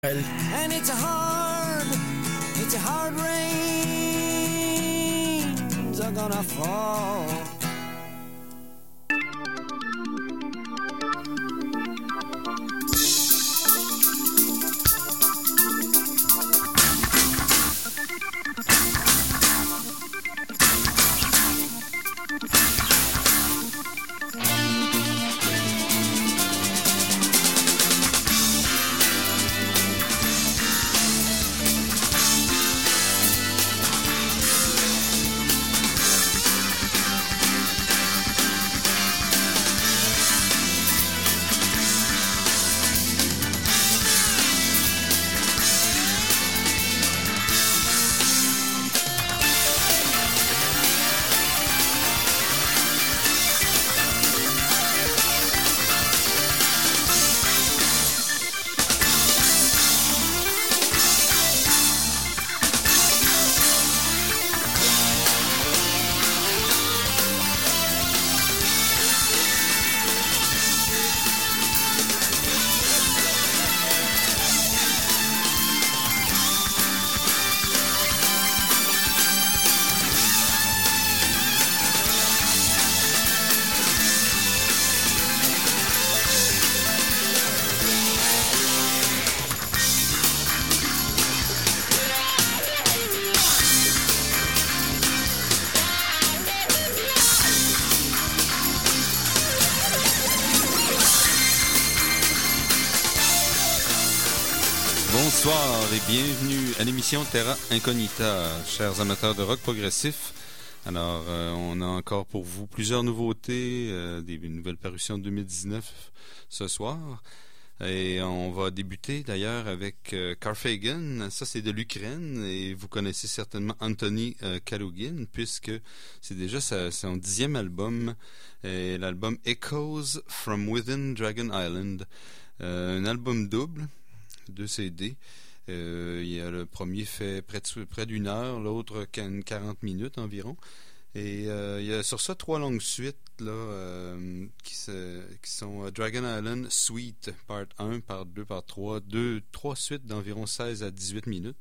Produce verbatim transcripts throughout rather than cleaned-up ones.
And it's a hard, it's a hard rains are gonna fall. Bonsoir et bienvenue à l'émission Terra Incognita, chers amateurs de rock progressif. Alors, euh, on a encore pour vous plusieurs nouveautés, euh, des nouvelles parutions de deux mille dix-neuf ce soir. Et on va débuter d'ailleurs avec euh, Carfagan, ça c'est de l'Ukraine et vous connaissez certainement Anthony euh, Kalugin puisque c'est déjà sa, son dixième album, et l'album Echoes from Within Dragon Island, euh, un album double. Deux C D. Euh, il y a le premier fait près, de, près d'une heure, l'autre quarante minutes environ. Et euh, il y a sur ça trois longues suites là, euh, qui, se, qui sont Dragon Island Suite, part un, part deux, part trois. Deux, trois suites d'environ seize à dix-huit minutes.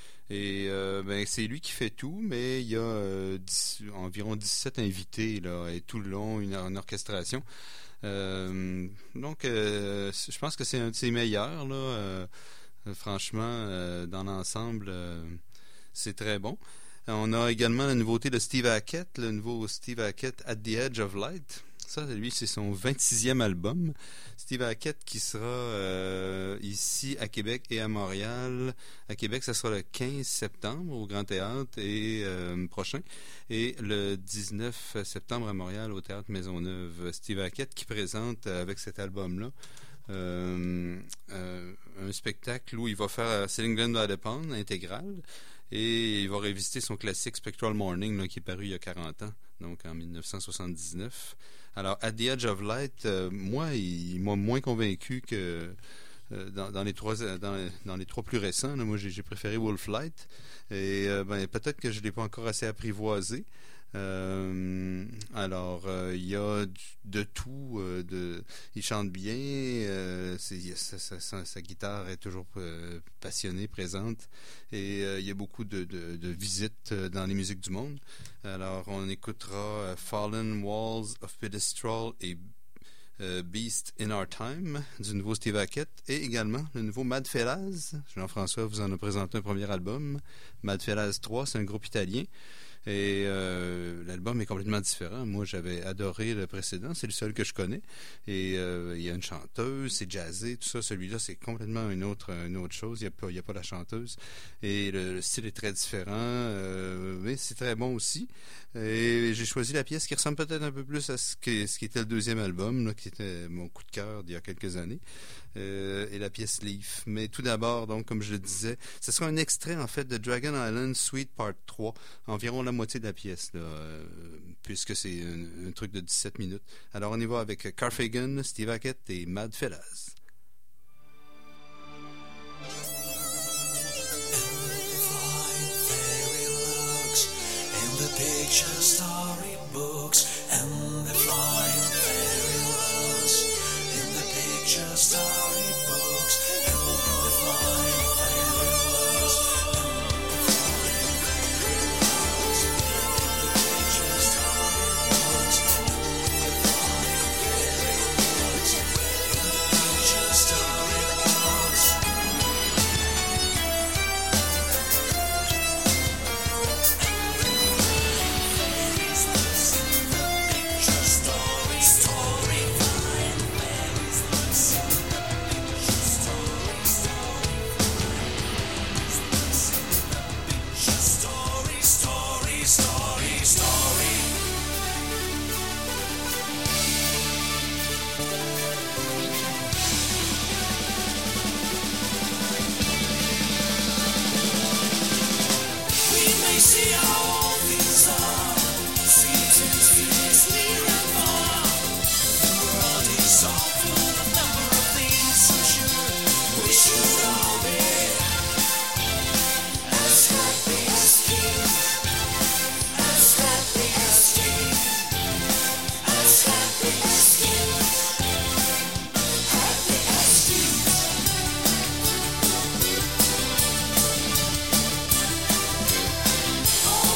Et euh, ben, c'est lui qui fait tout, mais il y a euh, dix, environ dix-sept invités là, et tout le long, une, une orchestration. Euh, donc, euh, je pense que c'est un de ses meilleurs, là. Euh, franchement, euh, dans l'ensemble, euh, c'est très bon. On a également la nouveauté de Steve Hackett, le nouveau Steve Hackett At the Edge of Light. Ça, lui, c'est son vingt-sixième album. Steve Hackett qui sera euh, ici à Québec et à Montréal. À Québec, ça sera le quinze septembre au Grand Théâtre et euh, prochain. Et le dix-neuf septembre à Montréal au Théâtre Maisonneuve. Steve Hackett qui présente avec cet album-là euh, euh, un spectacle où il va faire Sailing Glen by the Pond intégrale. Et il va revisiter son classique Spectral Morning là, qui est paru il y a quarante ans, donc en dix-neuf cent soixante-dix-neuf. Alors, At the Edge of Light, euh, moi, il, il m'a moins convaincu que euh, dans, dans, les trois, dans, dans les trois plus récents. Là, moi, j'ai, j'ai préféré Wolflight. Et euh, ben, peut-être que je ne l'ai pas encore assez apprivoisé. Euh, alors, euh, il y a du, de tout. Euh, de, il chante bien. Euh, c'est, sa, sa, sa, sa guitare est toujours euh, passionnée, présente. Et euh, il y a beaucoup de, de, de visites dans les musiques du monde. Alors, on écoutera uh, Fallen Walls of Pedestral et uh, Beast in Our Time du nouveau Steve Hackett et également le nouveau Mad Fellas. Jean-François vous en a présenté un premier album. Mad Fellas trois, c'est un groupe italien. Et euh, l'album est complètement différent. Moi, j'avais adoré le précédent. C'est le seul que je connais. Et euh, il y a une chanteuse, c'est jazzé, tout ça. Celui-là, c'est complètement une autre, une autre chose. Il n'y a pas, il y a pas la chanteuse. Et le, le style est très différent. Euh, mais c'est très bon aussi. Et j'ai choisi la pièce qui ressemble peut-être un peu plus à ce qui, ce qui était le deuxième album, là, qui était mon coup de cœur d'il y a quelques années. Euh, et la pièce Leaf. Mais tout d'abord, donc, comme je le disais, ce sera un extrait, en fait, de Dragon Island Suite Part trois. Environ la moitié de la pièce, là, euh, puisque c'est un, un truc de dix-sept minutes. Alors, on y va avec Carfagan, Steve Hackett et Mad Fellas. Picture storybooks and the flying fairy looks in the picture storybooks and the flying see how all things are. Seasons, years, near and far. The world is all full of number of things, so sure we should all be as happy as king, as happy as king, as happy as king, happy as king. All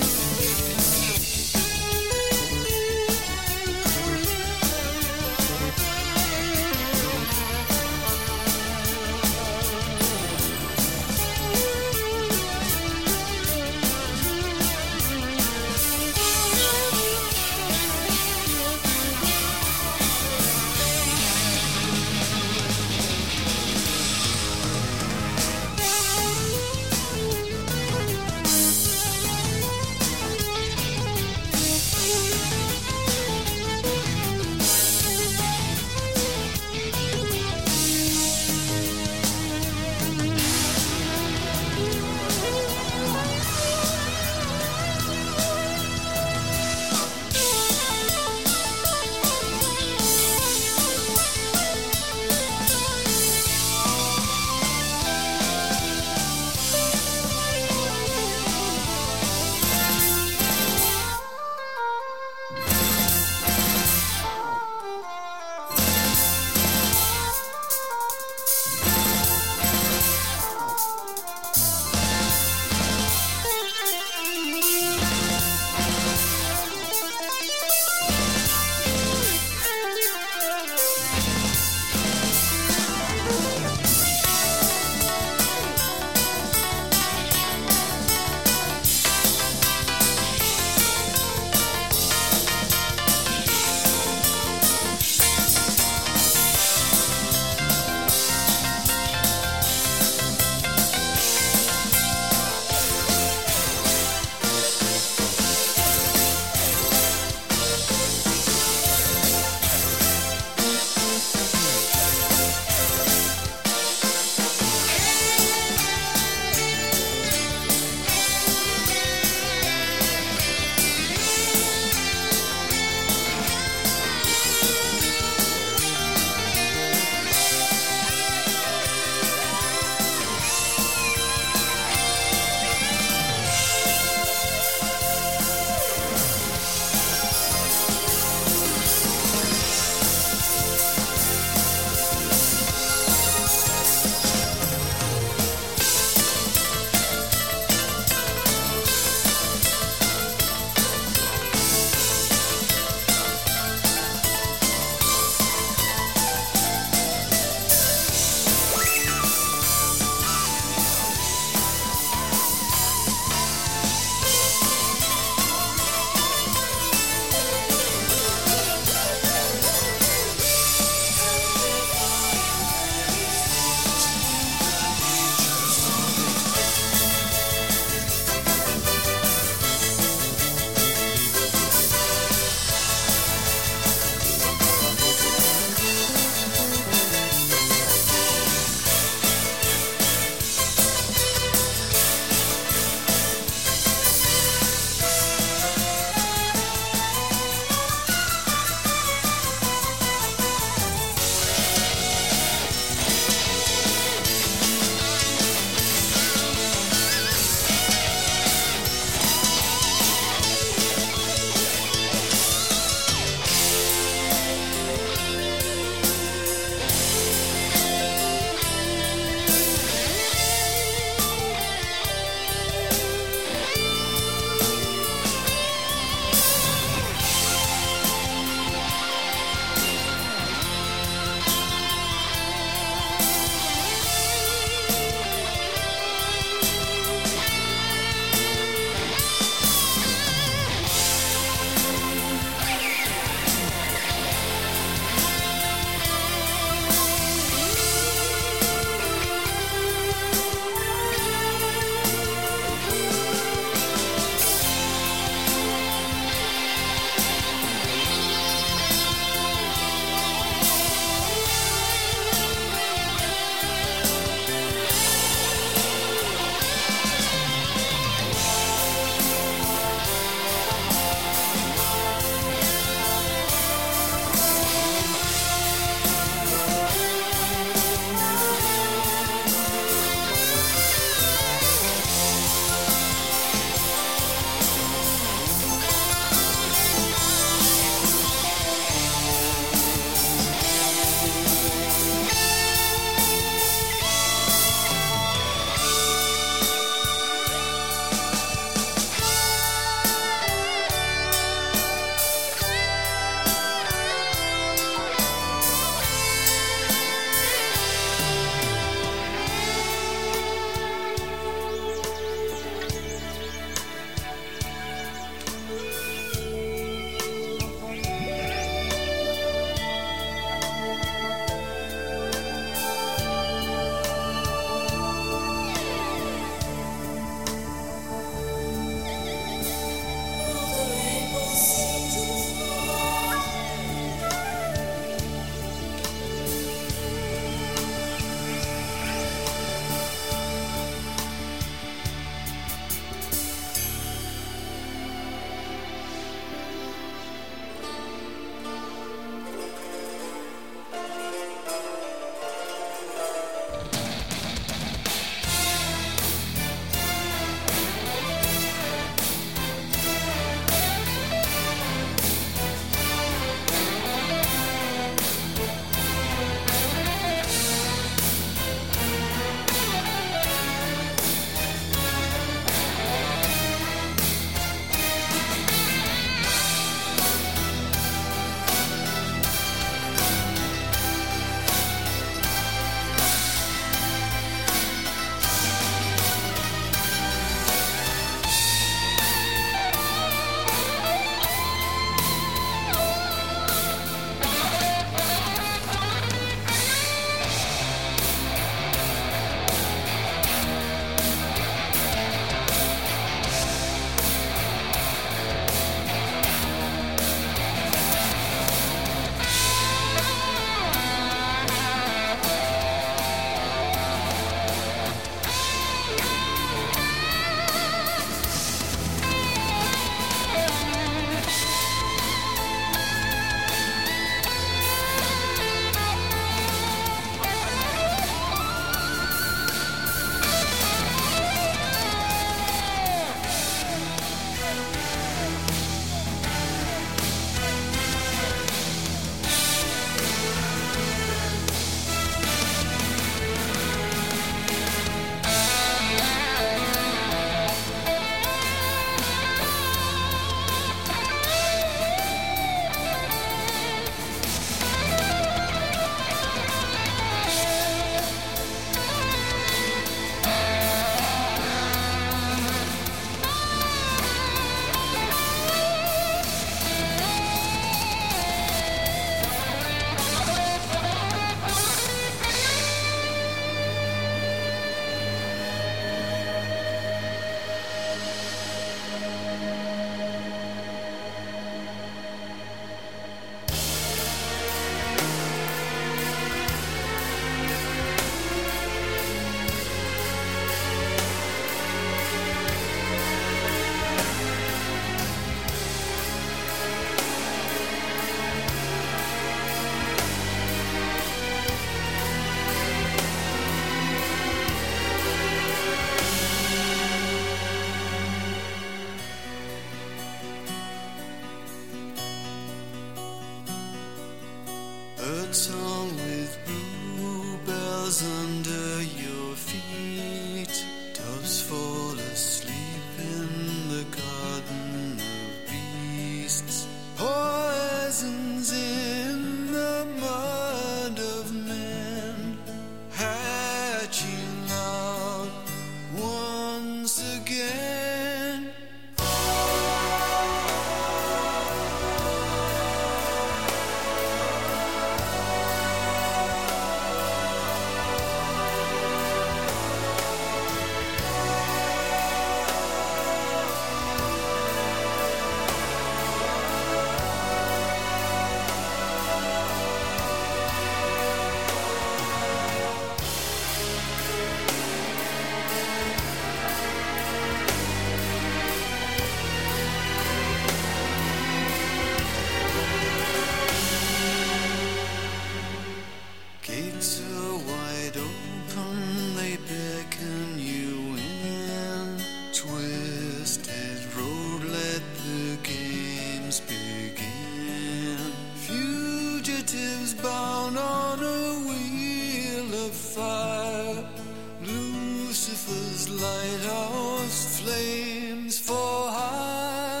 those lighthouse flames for high.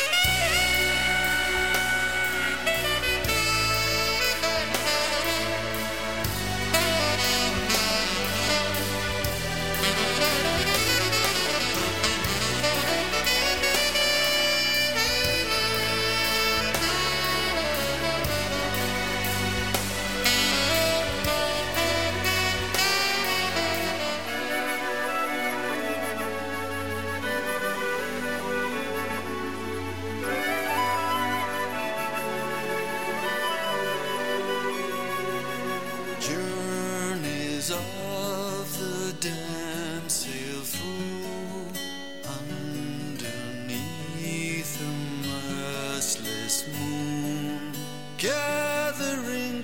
Journeys of the damned sail through underneath a merciless moon. Gathering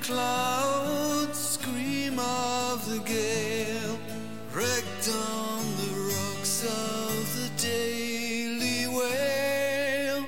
clouds scream of the gale, wrecked on the rocks of the daily whale.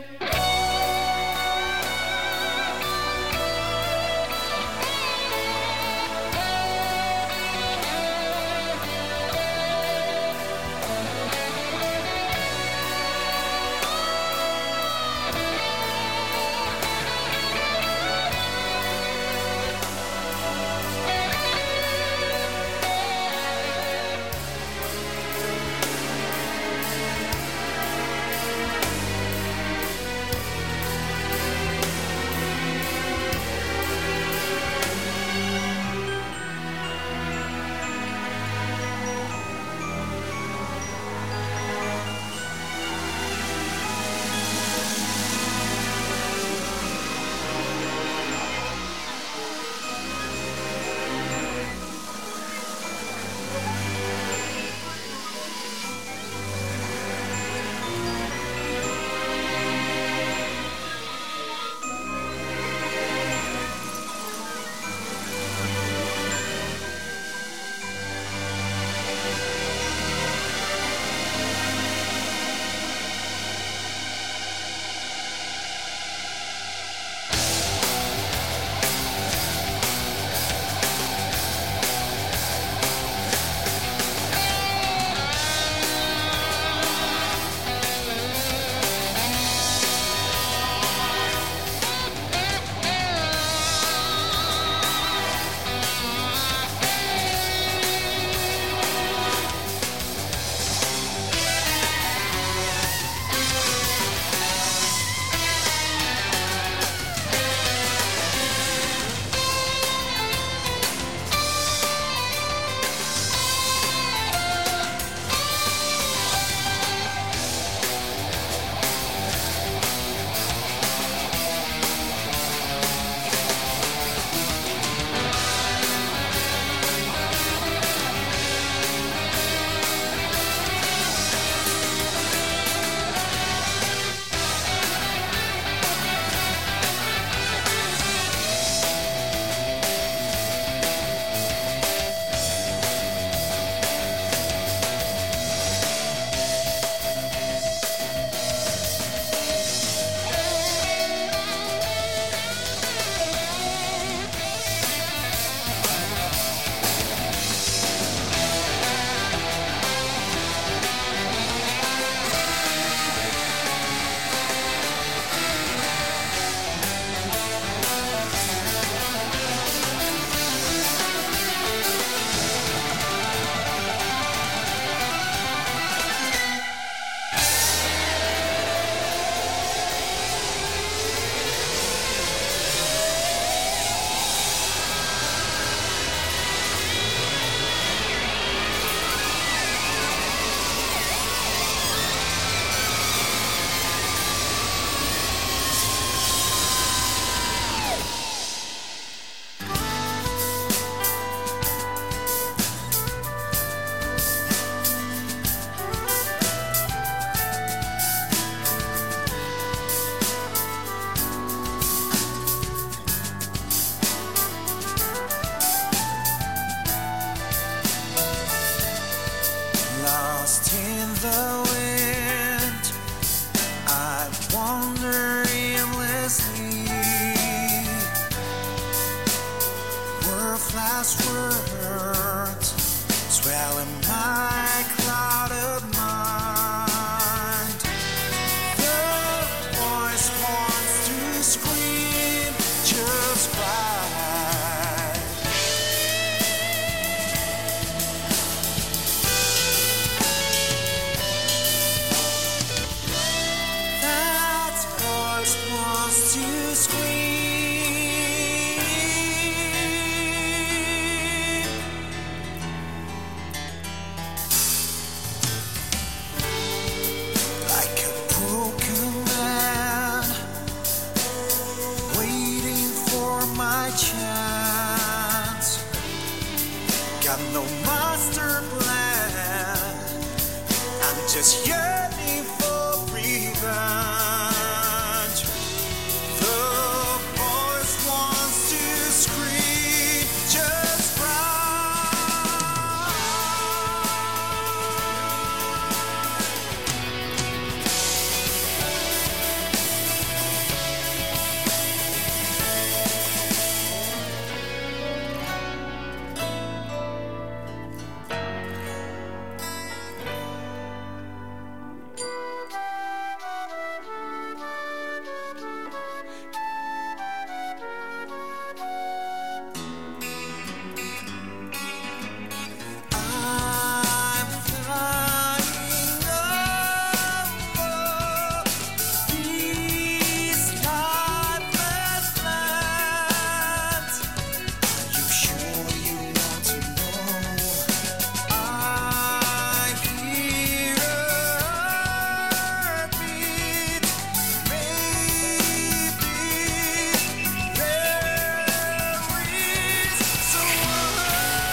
last words, swelling my cloud of just yearning for revenge. The voice wants to scream, just cry. I'm flying over these lifeless lands. Are you sure you want to know? I hear a beat. Maybe there is someone.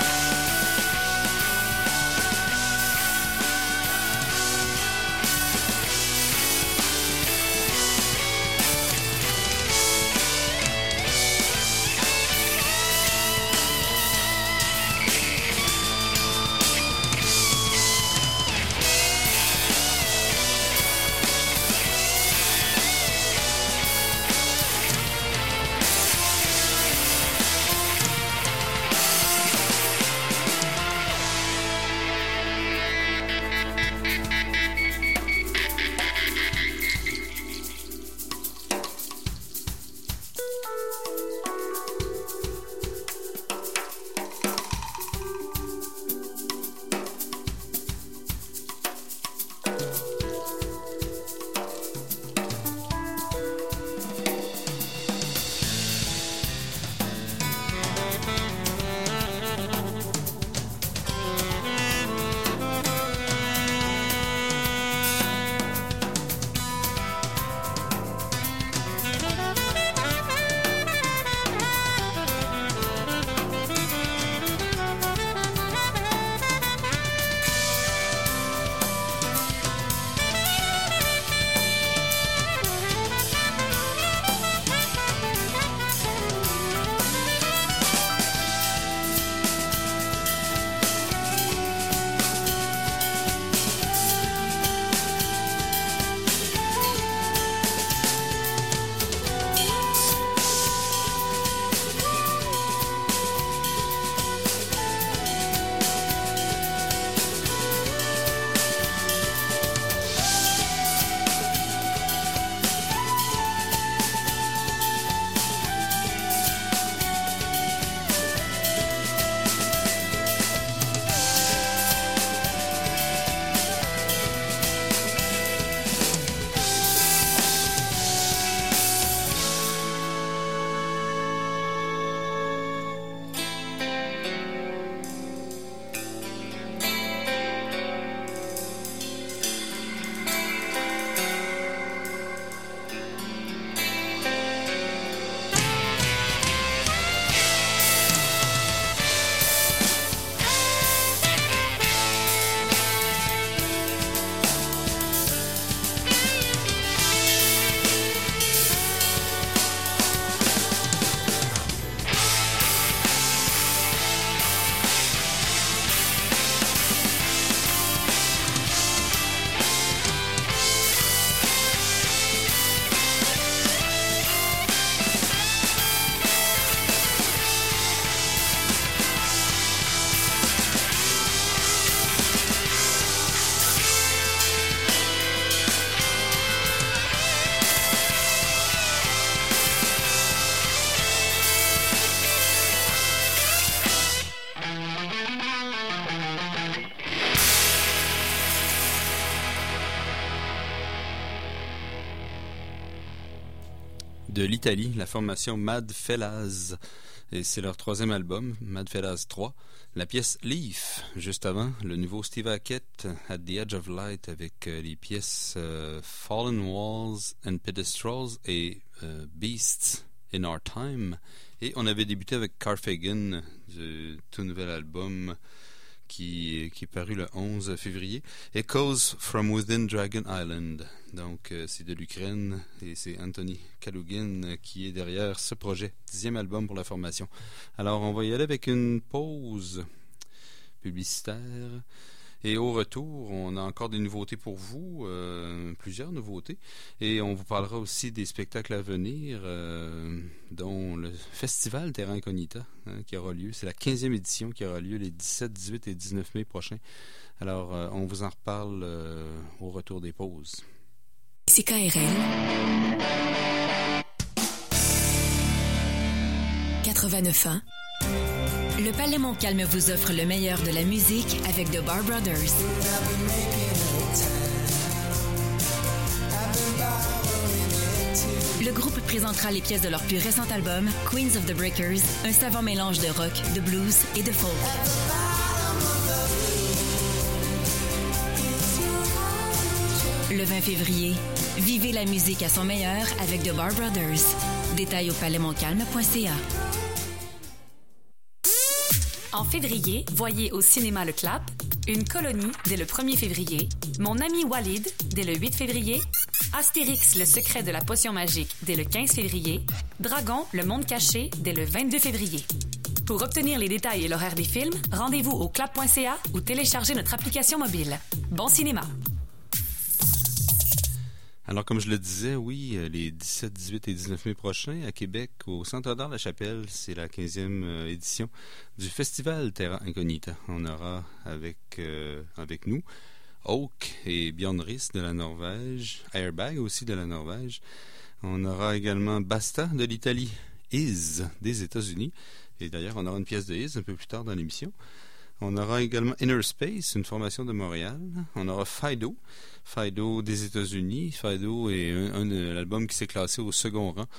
De l'Italie, la formation Mad Fellas. Et c'est leur troisième album, Mad Fellas trois. La pièce Leaf, juste avant, le nouveau Steve Hackett, At the Edge of Light, avec euh, les pièces euh, Fallen Walls and Pedestrals et euh, Beasts in Our Time. Et on avait débuté avec Carfagan, du tout nouvel album qui, qui est paru le onze février. Echoes from Within Dragon Island. Donc, euh, c'est de l'Ukraine et c'est Anthony Kalugin qui est derrière ce projet. Dixième album pour la formation. Alors, on va y aller avec une pause publicitaire. Et au retour, on a encore des nouveautés pour vous, euh, plusieurs nouveautés. Et on vous parlera aussi des spectacles à venir, euh, dont le Festival Terra Incognita, hein, qui aura lieu. C'est la quinzième édition qui aura lieu les dix-sept, dix-huit et dix-neuf mai prochains. Alors, euh, on vous en reparle euh, au retour des pauses. C K R L quatre-vingt-neuf ans. Le Palais Montcalm vous offre le meilleur de la musique avec The Bar Brothers. Le groupe présentera les pièces de leur plus récent album, Queens of the Breakers, un savant mélange de rock, de blues et de folk. Le vingt février, vivez la musique à son meilleur avec The Bar Brothers. Détails au palais montcalm point c a. En février, voyez au cinéma Le Clap, Une colonie dès le premier février, Mon ami Walid dès le huit février, Astérix, le secret de la potion magique dès le quinze février, Dragon, le monde caché dès le vingt-deux février. Pour obtenir les détails et l'horaire des films, rendez-vous au clap point c a ou téléchargez notre application mobile. Bon cinéma! Alors, comme je le disais, oui, les dix-sept, dix-huit et dix-neuf mai prochains, à Québec, au Centre d'art La Chapelle, c'est la quinzième édition du Festival Terra Incognita. On aura avec, euh, avec nous Oak et Björn Riis de la Norvège, Airbag aussi de la Norvège. On aura également Basta de l'Italie, Is des États-Unis. Et d'ailleurs, on aura une pièce de Is un peu plus tard dans l'émission. On aura également Inner Space, une formation de Montréal. On aura Fido, Fido des États-Unis. Fido est un, un de l'album qui s'est classé au second rang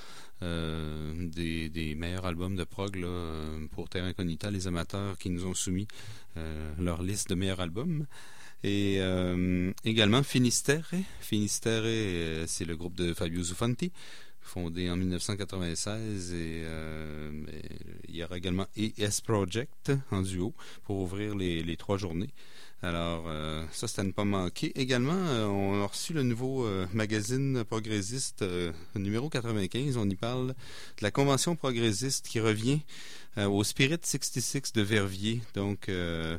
euh, des, des meilleurs albums de prog là, pour Terra Incognita, les amateurs qui nous ont soumis euh, leur liste de meilleurs albums. Et euh, également Finisterre. Finisterre, euh, c'est le groupe de Fabio Zufanti, fondé en dix-neuf cent quatre-vingt-seize, et euh, il y aura également E S Project en duo pour ouvrir les, les trois journées. Alors, euh, ça, c'est à ne pas manquer. Également, euh, on a reçu le nouveau euh, magazine progressiste euh, numéro quatre-vingt-quinze. On y parle de la convention progressiste qui revient euh, au Spirit soixante-six de Verviers. Donc, euh,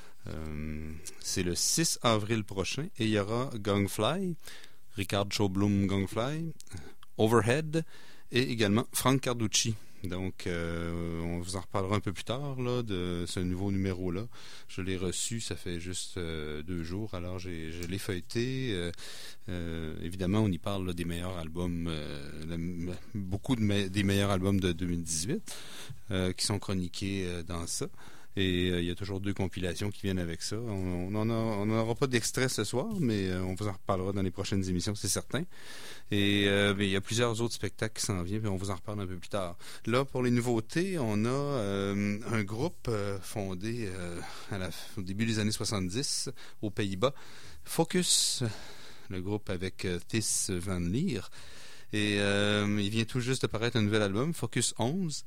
euh, c'est le six avril prochain. Et il y aura Gangfly, Richard Schaubloom Gangfly, Overhead et également Frank Carducci. Donc, euh, on vous en reparlera un peu plus tard là, de ce nouveau numéro-là. Je l'ai reçu, ça fait juste euh, deux jours, alors j'ai, je l'ai feuilleté. Euh, euh, évidemment, on y parle là, des meilleurs albums, euh, le, beaucoup de me- des meilleurs albums de deux mille dix-huit euh, qui sont chroniqués euh, dans ça. Et euh, il y a toujours deux compilations qui viennent avec ça. On n'en aura pas d'extrait ce soir, mais euh, on vous en reparlera dans les prochaines émissions, c'est certain. Et euh, mais il y a plusieurs autres spectacles qui s'en viennent, puis on vous en reparle un peu plus tard. Là, pour les nouveautés, on a euh, un groupe euh, fondé euh, à la, au début des années soixante-dix aux Pays-Bas, Focus, le groupe avec euh, Thys Van Lier. Et euh, il vient tout juste de paraître un nouvel album, Focus onze.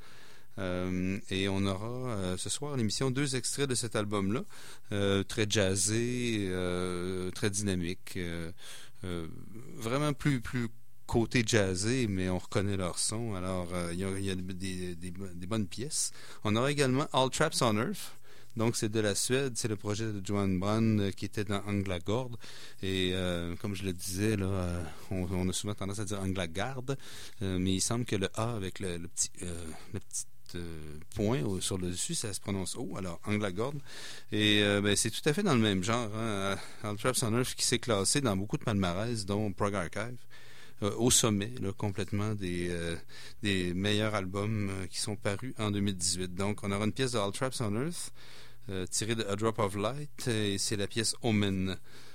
Euh, et on aura euh, ce soir à l'émission deux extraits de cet album-là, euh, très jazzé, euh, très dynamique, euh, euh, vraiment plus, plus côté jazzé, mais on reconnaît leur son. Alors, euh, il y a, il y a des, des, des bonnes pièces. On aura également All Traps on Earth. Donc, c'est de la Suède, c'est le projet de Johan Brand euh, qui était dans Anglagard. Et euh, comme je le disais, là, euh, on, on a souvent tendance à dire Anglagard, euh, mais il semble que le A avec le, le petit, euh, le petit euh, point au, sur le dessus, ça se prononce O, alors Anglagard. Et euh, ben, c'est tout à fait dans le même genre. Hein, All Traps on Earth qui s'est classé dans beaucoup de palmarès, dont Prog Archive. Euh, au sommet, là, complètement des, euh, des meilleurs albums euh, qui sont parus en deux mille dix-huit. Donc, on aura une pièce de All Traps on Earth euh, tirée de A Drop of Light, et c'est la pièce Omen.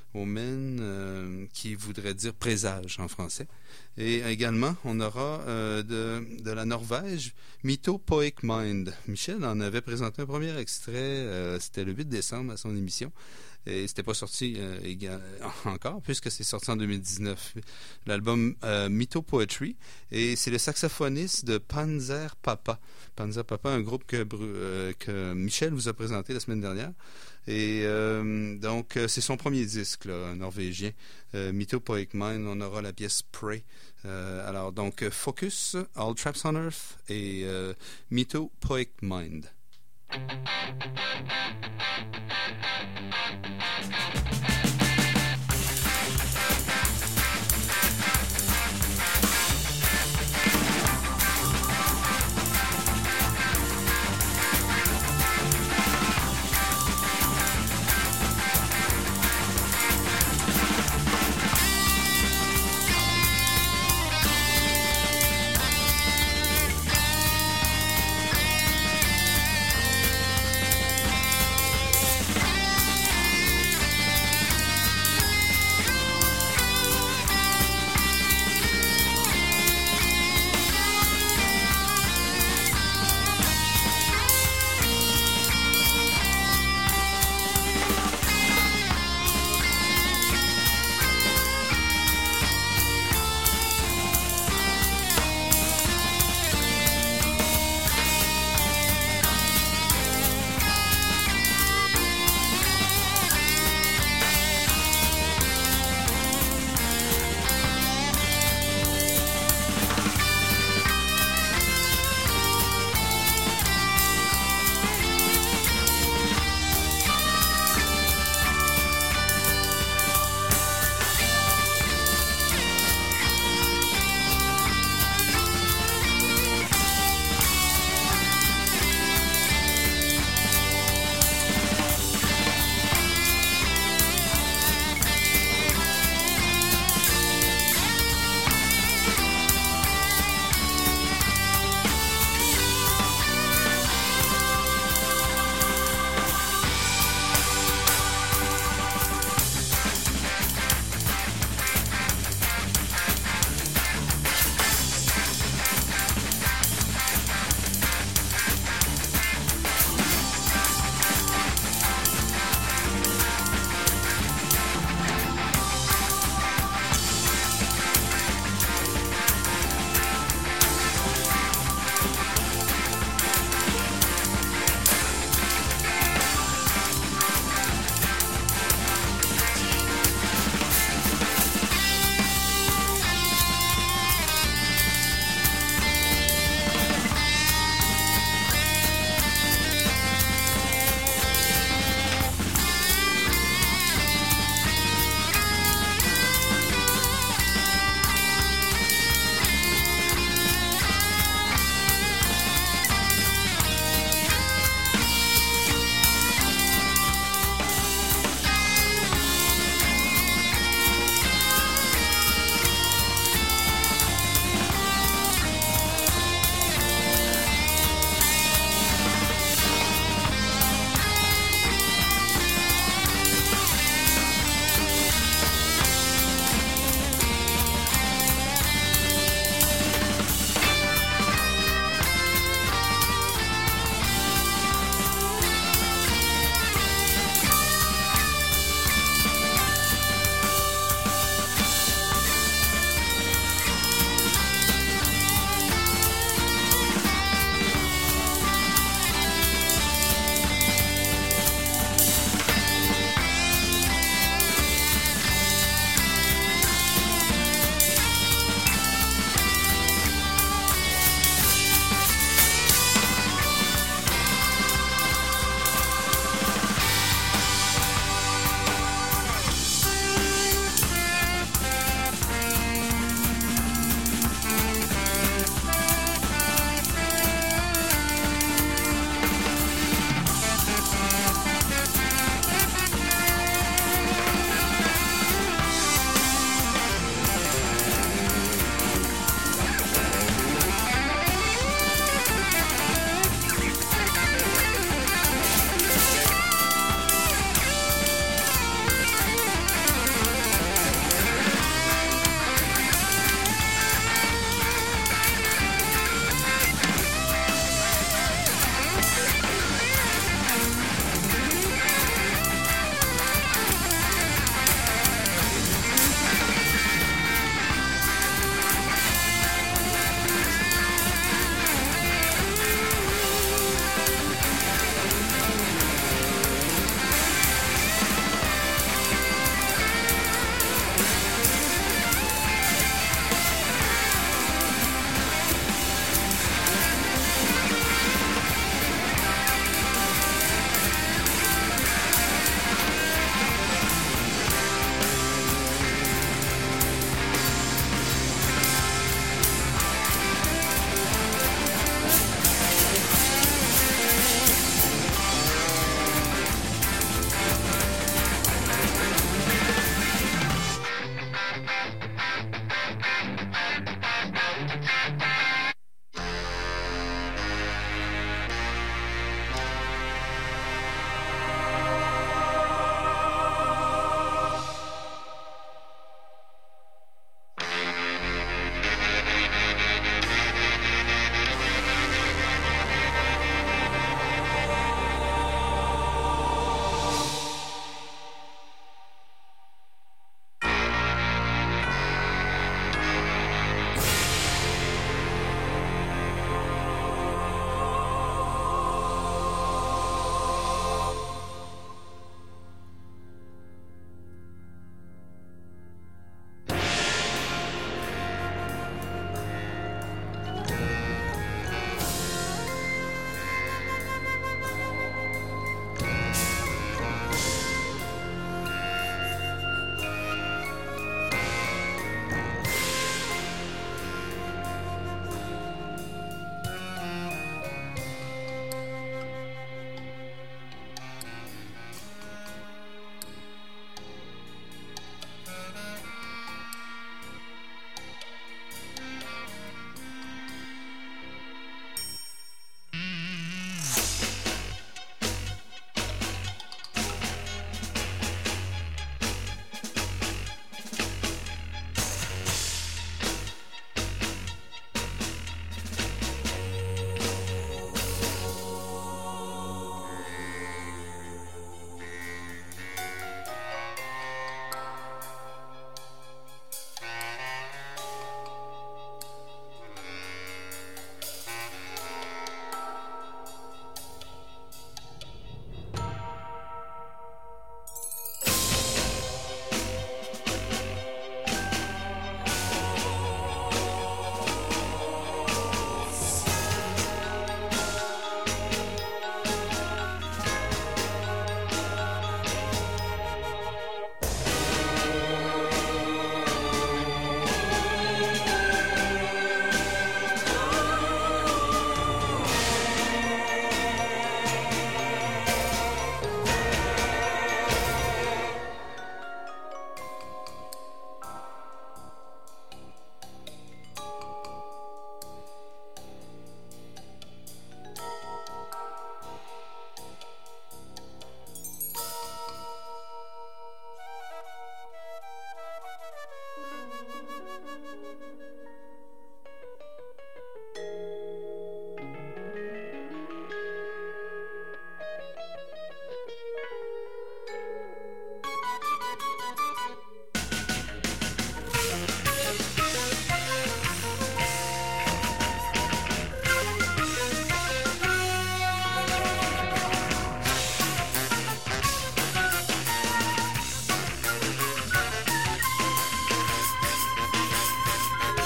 Omen, euh, qui voudrait dire présage en français. Et également, on aura euh, de, de la Norvège, Mytho Poic Mind. Michel en avait présenté un premier extrait, euh, c'était le huit décembre à son émission. et c'était pas sorti euh, éga- encore, puisque c'est sorti en deux mille dix-neuf. L'album euh, Mytho Poetry, et c'est le saxophoniste de Panzer Papa. Panzer Papa, un groupe que, euh, que Michel vous a présenté la semaine dernière. Et euh, donc, c'est son premier disque, là, norvégien. Euh, Mytho Poetic Mind, on aura la pièce Pray. Euh, alors, donc, Focus, All Traps on Earth et euh, Mytho Poetic Mind. Thank Thank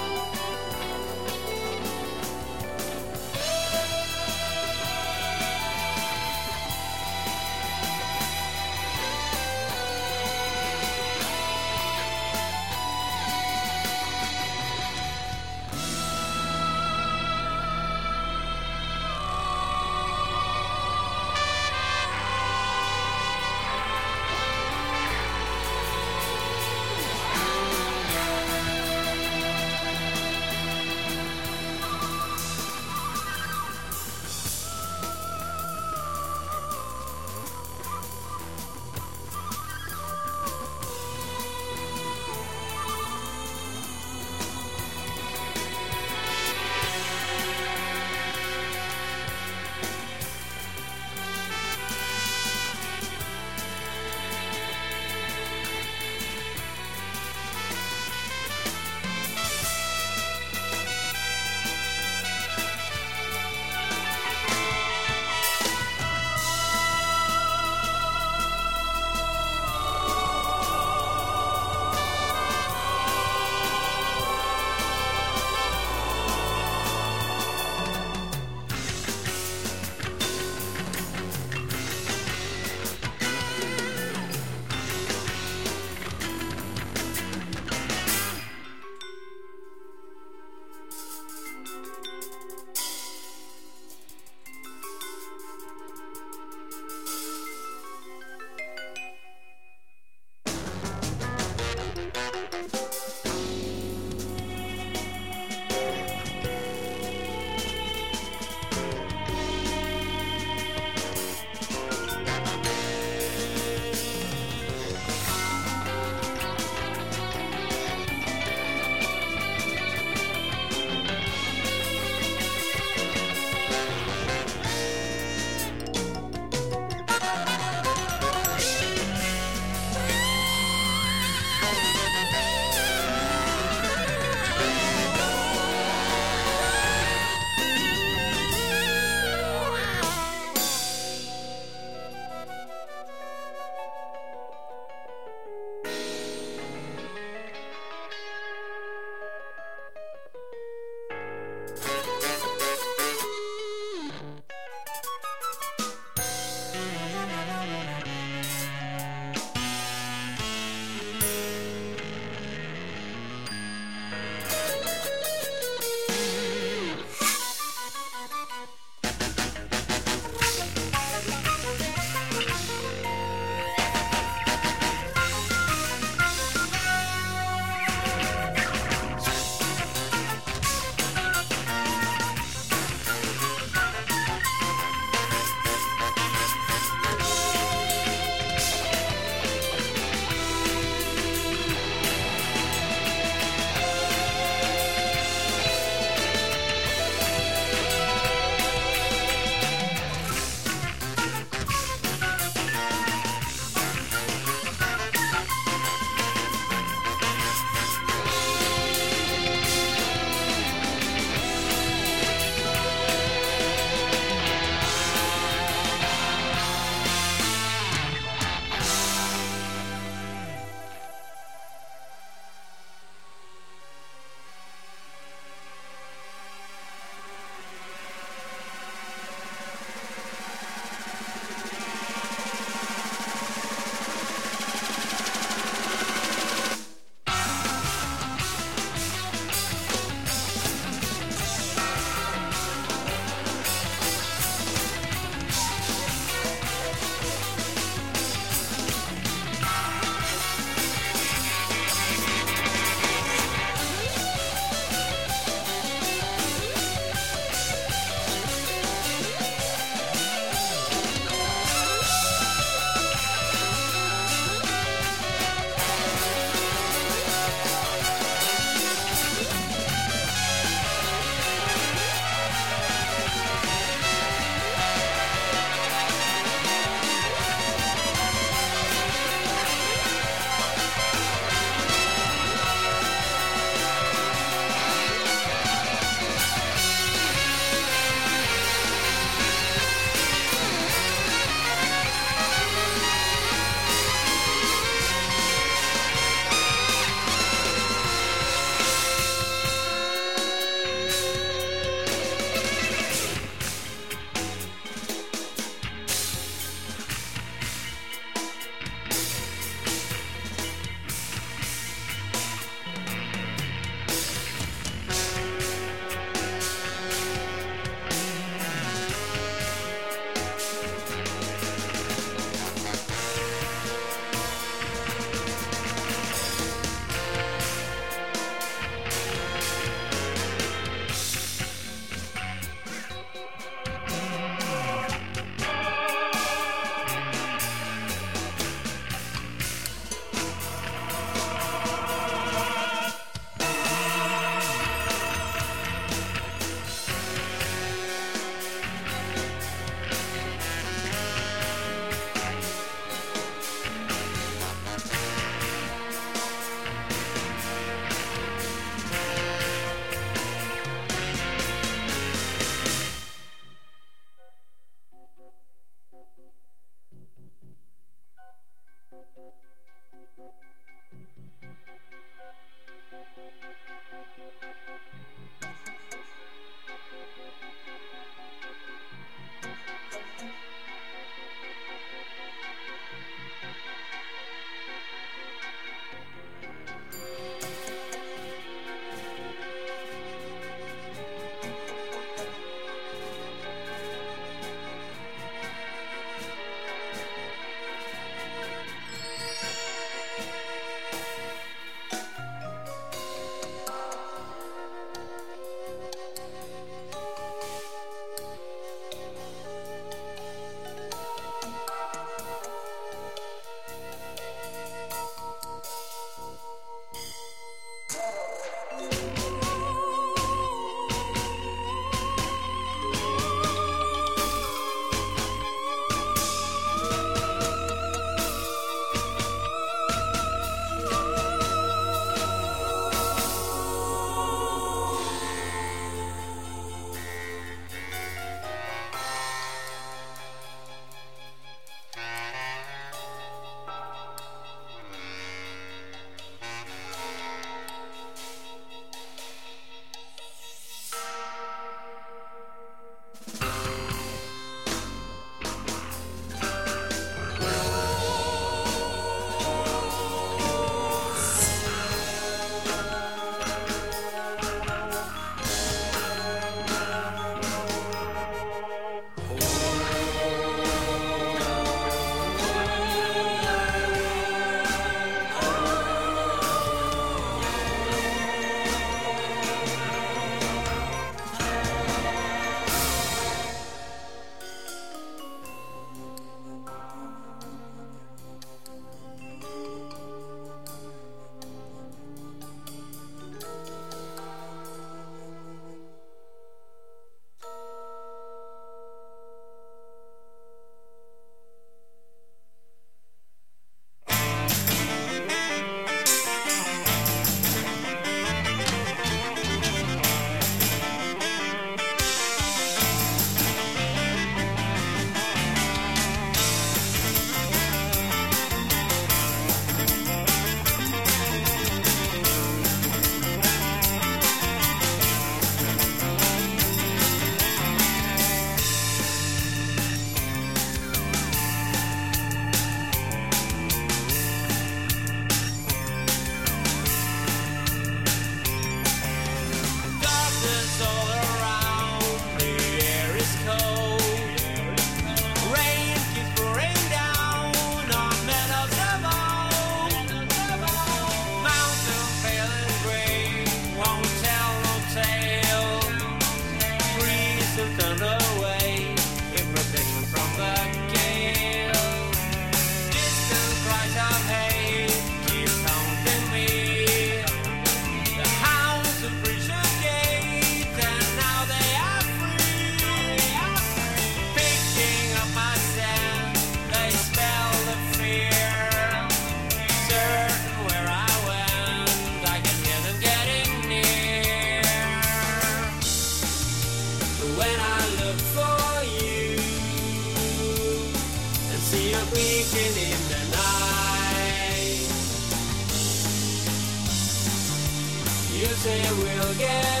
say we'll get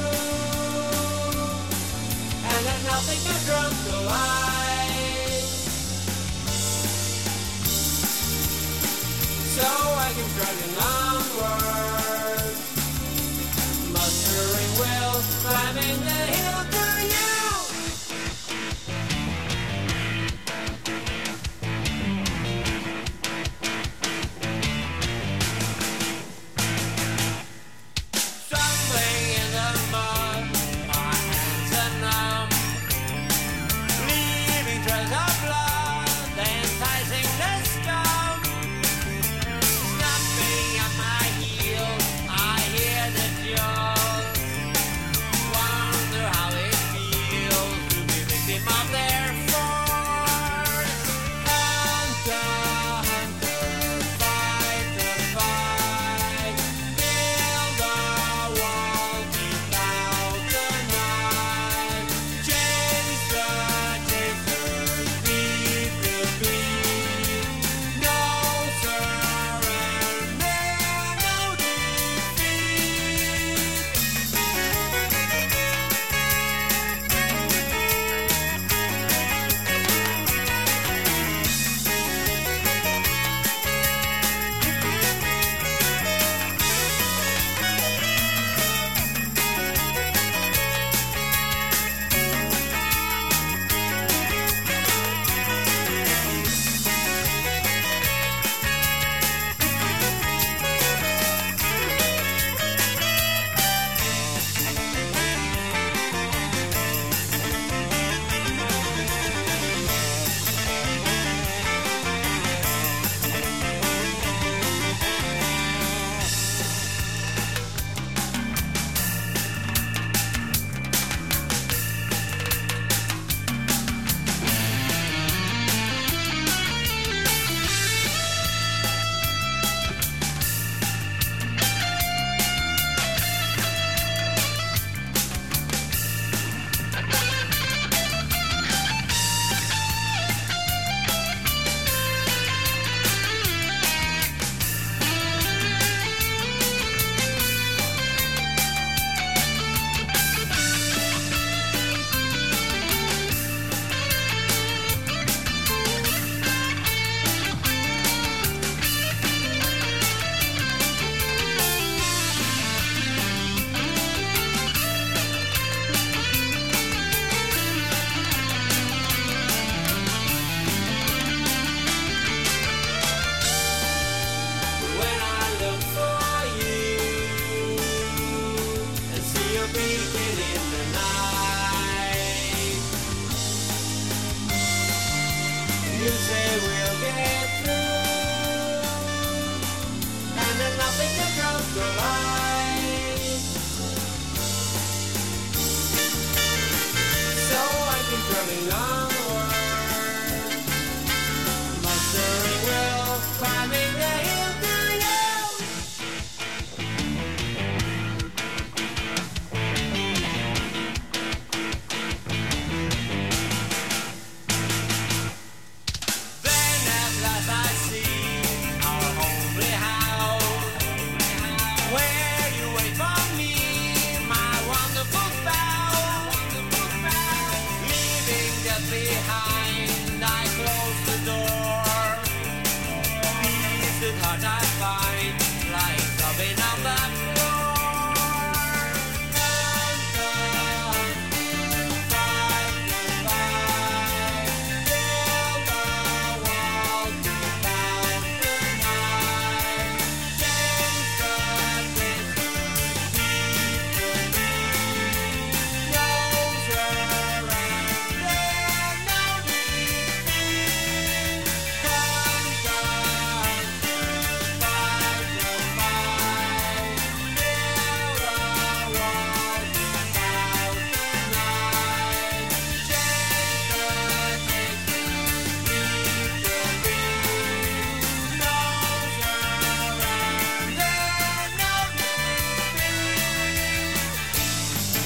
through, and that nothing can drum the light. So I keep trudging onward, mustering will, climbing the hill to you. Stumbling in the mud, my hands are numb, You say we'll get through, and then nothing can come to light. So I keep turning onward, mustering will, climbing the hill to you. Then at last I see our homely house, where you wait for me, my wonderful spouse. Leaving just behind, I close the door. Peace and heart I find, like sobbing on the floor. Goodbye, goodbye, goodbye, till the walls be found tonight. Change the distance, knows her and there no need. Goodbye, goodbye, goodbye, till the walls be found tonight. Change the distance, knows her and there no need.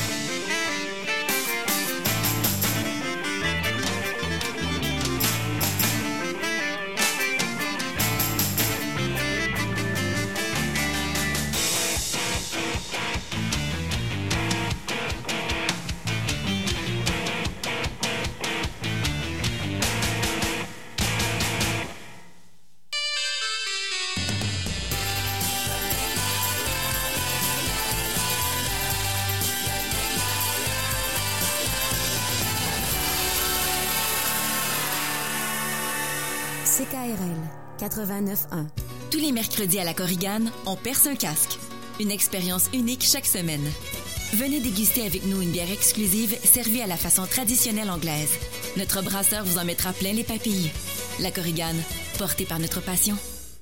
C K R L quatre-vingt-neuf un. Tous les mercredis à la Korigane, on perce un casque. Une expérience unique chaque semaine. Venez déguster avec nous une bière exclusive servie à la façon traditionnelle anglaise. Notre brasseur vous en mettra plein les papilles. La Korigane, portée par notre passion.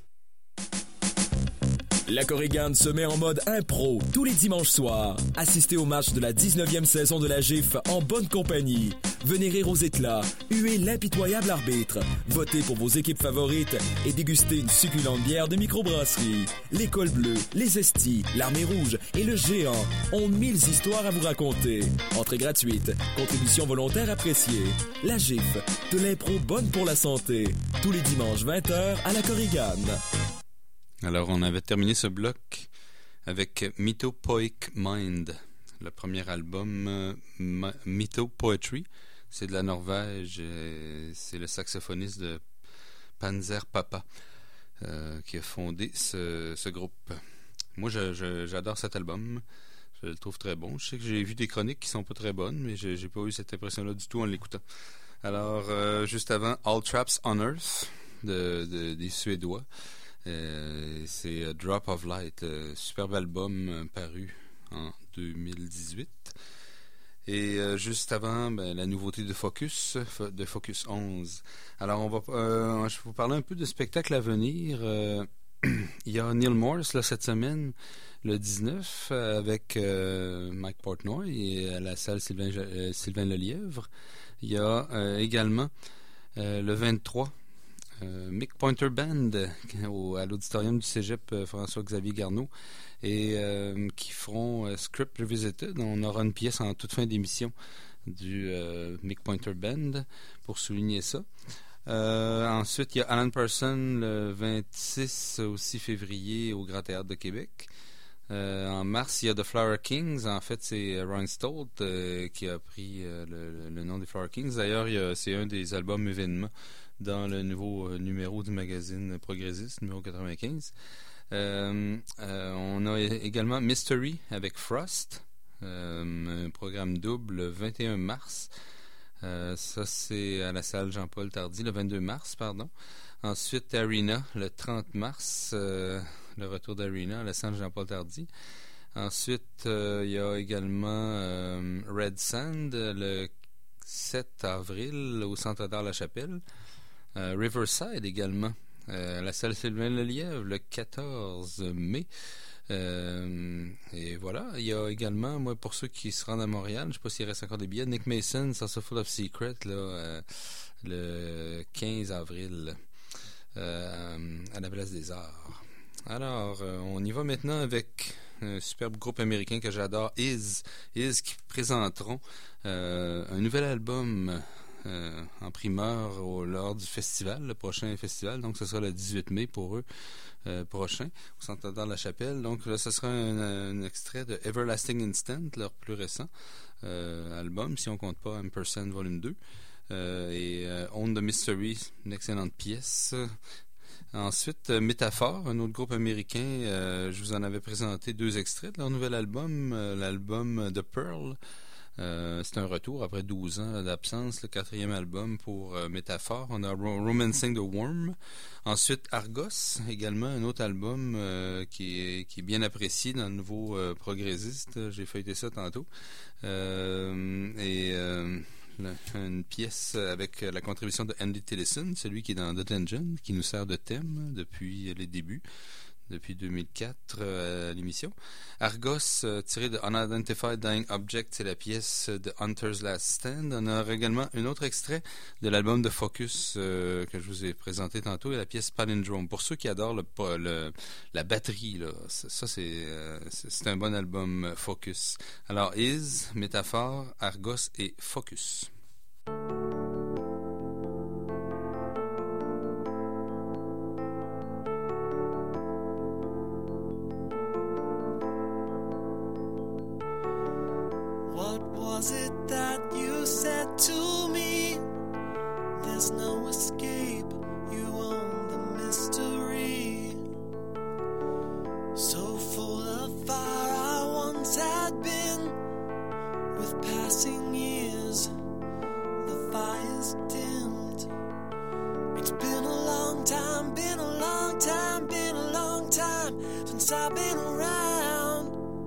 La Korigane se met en mode impro tous les dimanches soirs. Assistez au match de la dix-neuvième saison de la G I F en bonne compagnie. Venez rire aux éclats, huer l'impitoyable arbitre, votez pour vos équipes favorites et déguster une succulente bière de microbrasserie. L'École Bleue, les Estis, l'Armée Rouge et le Géant ont mille histoires à vous raconter. Entrée gratuite, contribution volontaire appréciée. La G I F, de l'impro bonne pour la santé. Tous les dimanches vingt heures à la Korigane. Alors, on avait terminé ce bloc avec Mythopoeic Mind, le premier album euh, Ma- Mythopoetry. C'est de la Norvège, euh, c'est le saxophoniste de Panzer Papa euh, qui a fondé ce, ce groupe. Moi, je, je, j'adore cet album, je le trouve très bon. Je sais que j'ai vu des chroniques qui sont pas très bonnes, mais j'ai, j'ai pas eu cette impression-là du tout en l'écoutant. Alors, euh, juste avant, All Traps on Earth, de, de, des Suédois. Euh, c'est A Drop of Light, euh, superbe album euh, paru en deux mille dix-huit. Et euh, juste avant, ben, la nouveauté de Focus, de Focus onze. Alors, on va, euh, je vais vous parler un peu de spectacles à venir. Euh, il y a Neil Morse là, cette semaine, le dix-neuf, avec euh, Mike Portnoy et à la salle Sylvain, euh, Sylvain Lelièvre. Il y a euh, également euh, le vingt-trois, Euh, Mick Pointer Band au, à l'auditorium du Cégep euh, François-Xavier Garneau et euh, qui feront euh, Script Revisited. On aura une pièce en toute fin d'émission du euh, Mick Pointer Band pour souligner ça. Euh, ensuite, il y a Alan Parsons le vingt-six au six février au Grand Théâtre de Québec. Euh, en mars, il y a The Flower Kings. En fait, c'est Ryan Stolt euh, qui a pris euh, le, le nom des Flower Kings. D'ailleurs, il y a, c'est un des albums événements dans le nouveau euh, numéro du magazine Progressiste, numéro quatre-vingt-quinze. Euh, euh, on a également Mystery avec Frost, euh, un programme double le vingt et un mars. Euh, ça, c'est à la salle Jean-Paul Tardy, le vingt-deux mars, pardon. Ensuite, Arena, le trente mars, euh, le retour d'Arena à la salle Jean-Paul Tardy. Ensuite, euh, il y a également euh, Red Sand, le sept avril, au Centre d'art La Chapelle. Euh, Riverside également, euh, à la salle Sylvain-Lelièvre le quatorze mai. Euh, et voilà, il y a également, moi, pour ceux qui se rendent à Montréal, je ne sais pas s'il reste encore des billets, Nick Mason, Saucer Full of Secret, là, euh, le quinze avril, euh, à la Place des Arts. Alors, euh, on y va maintenant avec un superbe groupe américain que j'adore, Is, Is qui présenteront euh, un nouvel album euh, en primeur au, lors du festival, le prochain festival, donc ce sera le dix-huit mai pour eux. Euh, prochain, au Centre de la Chapelle. Donc là, ce sera un, un extrait de Everlasting Instant, leur plus récent euh, album, si on compte pas Ampersand Volume deux. Euh, et euh, Own the Mystery, une excellente pièce. Ensuite, euh, Métaphore, un autre groupe américain. Euh, je vous en avais présenté deux extraits de leur nouvel album, euh, l'album The Pearl. Euh, c'est un retour après douze ans d'absence, le quatrième album pour euh, Métaphore. On a Ro- Romancing the Worm. Ensuite, Argos, également un autre album euh, qui, est, qui est bien apprécié dans le nouveau euh, progressiste. J'ai feuilleté ça tantôt. Euh, et euh, une pièce avec la contribution de Andy Tillison, celui qui est dans The Dungeon, qui nous sert de thème depuis les débuts. Depuis deux mille quatre euh, à l'émission. Argos, euh, tiré de Unidentified Dying Object, c'est la pièce de Hunter's Last Stand. On a également un autre extrait de l'album de Focus euh, que je vous ai présenté tantôt, et la pièce Palindrome. Pour ceux qui adorent le, le, la batterie, là, ça c'est, euh, c'est un bon album Focus. Alors, Is, Métaphore, Argos et Focus. Was it that you said to me? There's no escape, you own the mystery. So full of fire I once had been. With passing years, the fire's dimmed. It's been a long time, been a long time, been a long time since I've been around.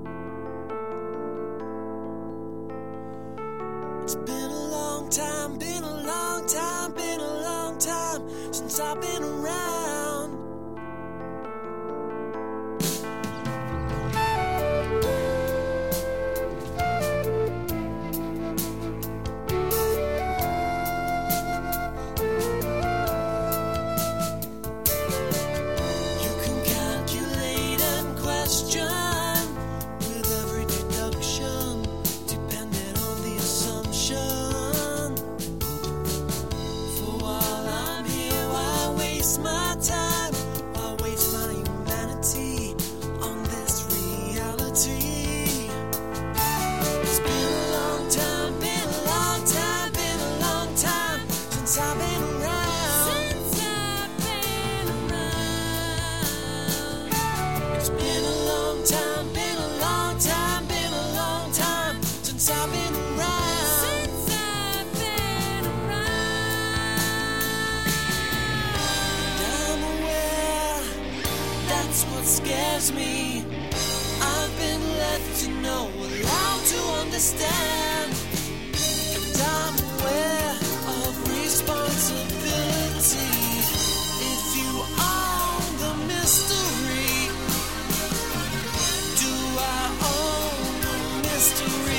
It's been a long time, been a long time, been a long time since I've been around. You can calculate and question with every deduction, depending on the assumption. For while I'm here, I waste my time, I waste my humanity on this reality. It's been a long time, been a long time, been a long time since I've been around. Since I've been around. It's been a long time, been a long time, been a long time since I've been around. Since I've been around. And I'm aware that's what scares me. I've been left to know, allowed to understand. And I'm aware of responsibility. If you own the mystery, do I own the mystery?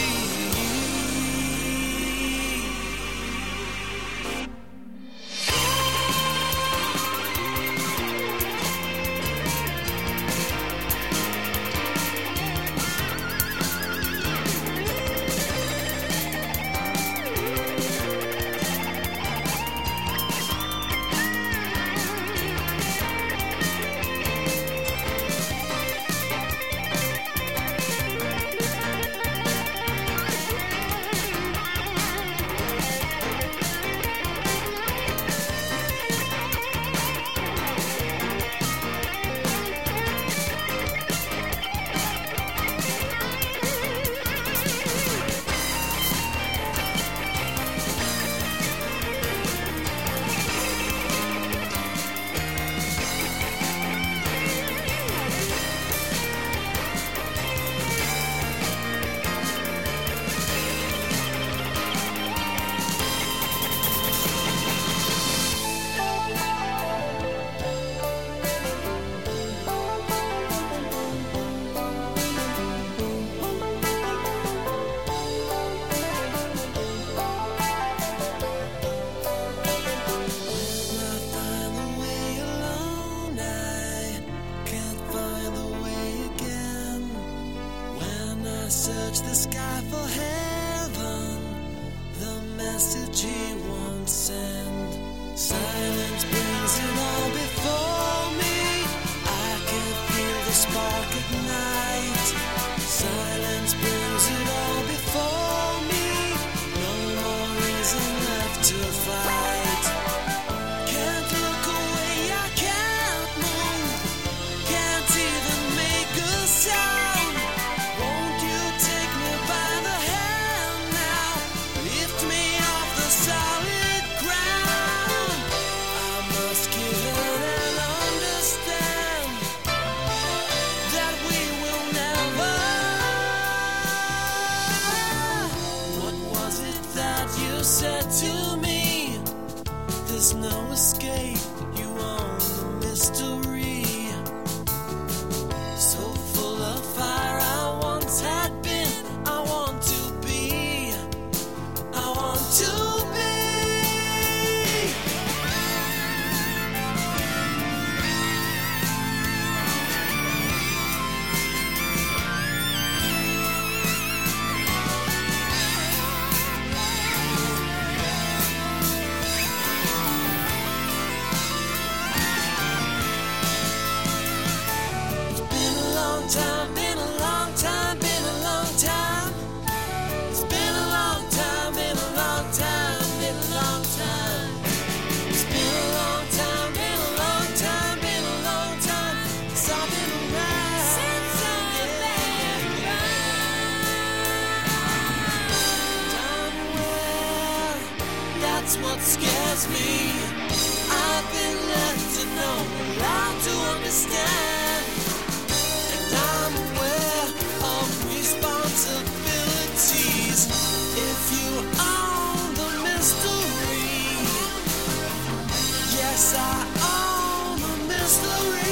search the sky for heaven, the message he won't send. Silence brings it all before me. I can feel the spark at night. Silence brings it all before me. No more reason left to fight. Can't look away, I can't move. Can't even make a sound. Won't you take me by the hand now? Lift me off the solid ground. I must give in and understand that we will never. What was it that you said to me? There's no escape, you own the mystery. So full of fire I once had been. I want to be, I want to be. Been a long time, been a long time, been a long time. It's been a long time, been a long time, been a long time. It's been a long time, been a long time, been a long time. Since I've been around. Since I've been around. Time where that's what scares me. I've been left to know, allowed to understand. And I'm aware of responsibilities. If you own the mystery, yes, I own the mystery.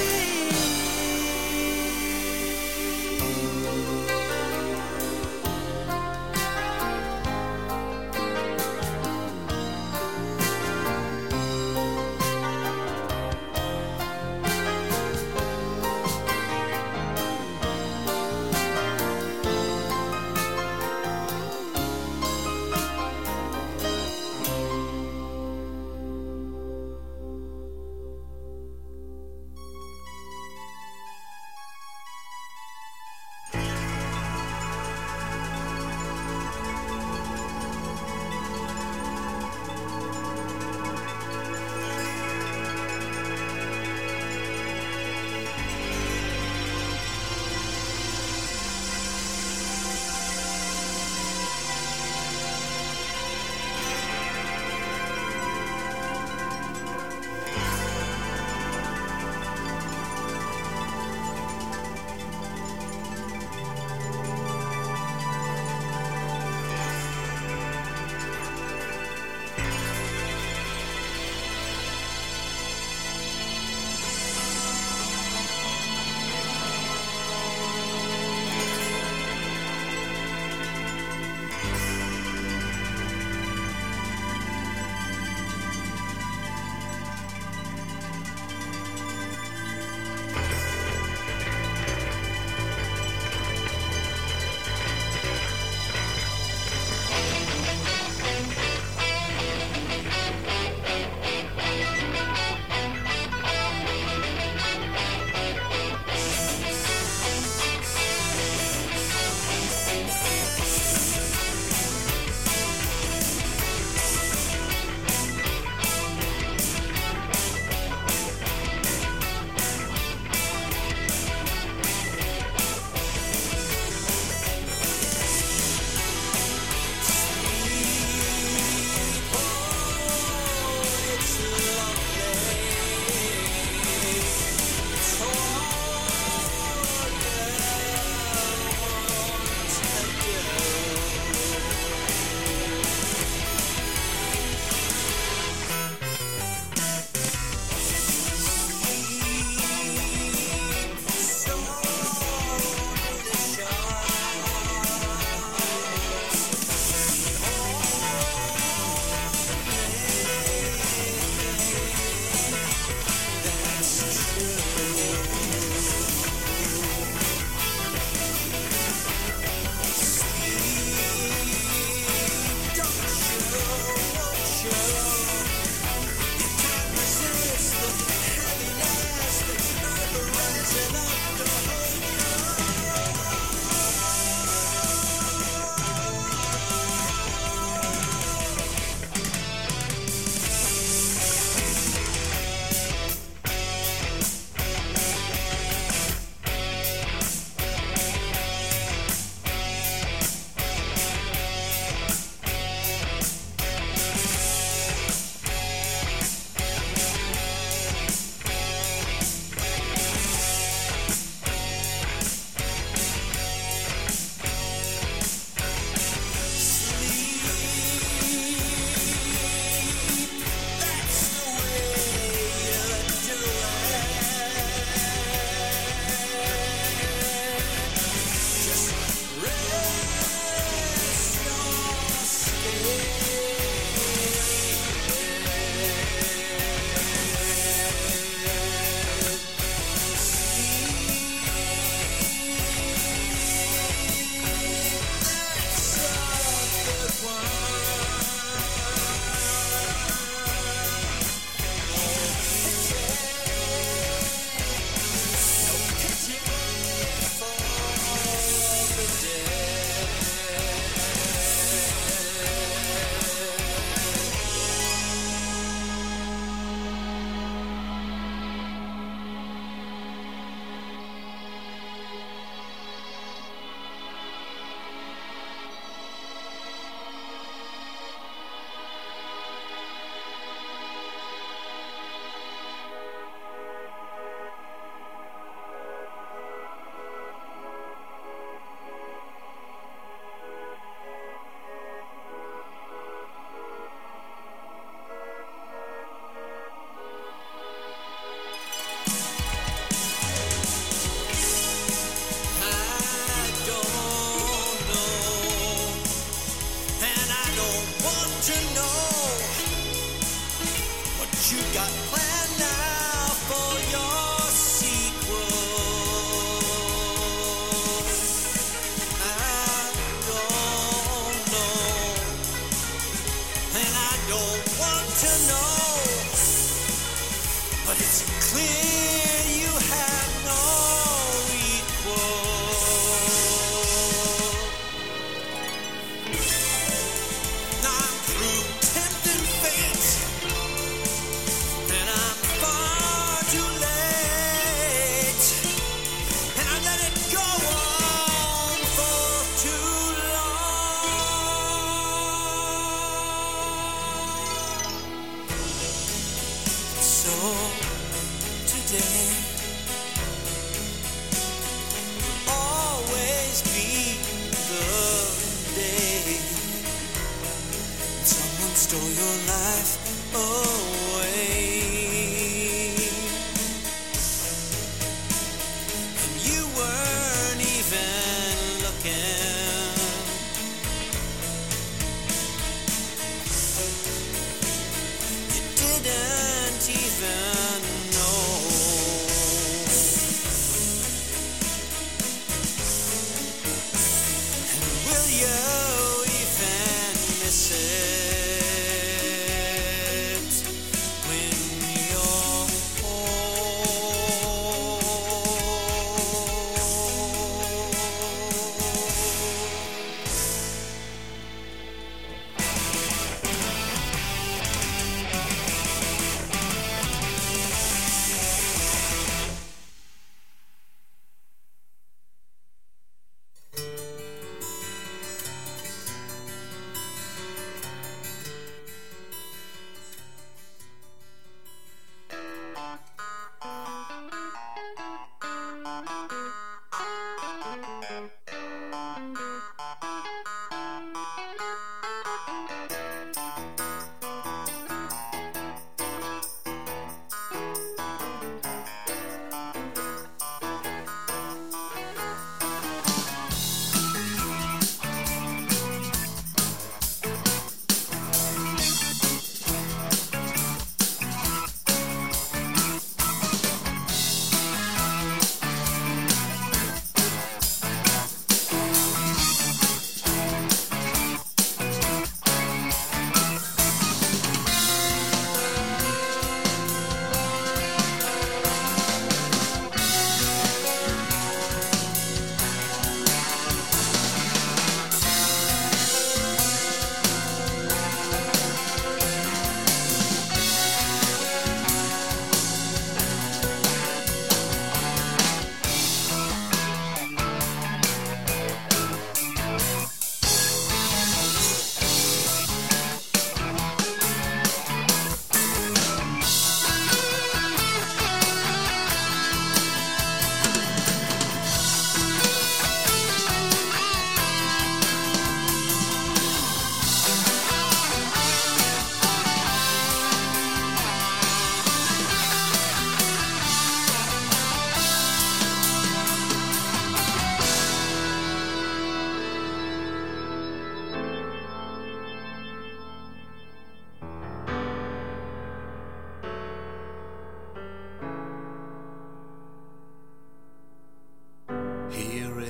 you even miss it?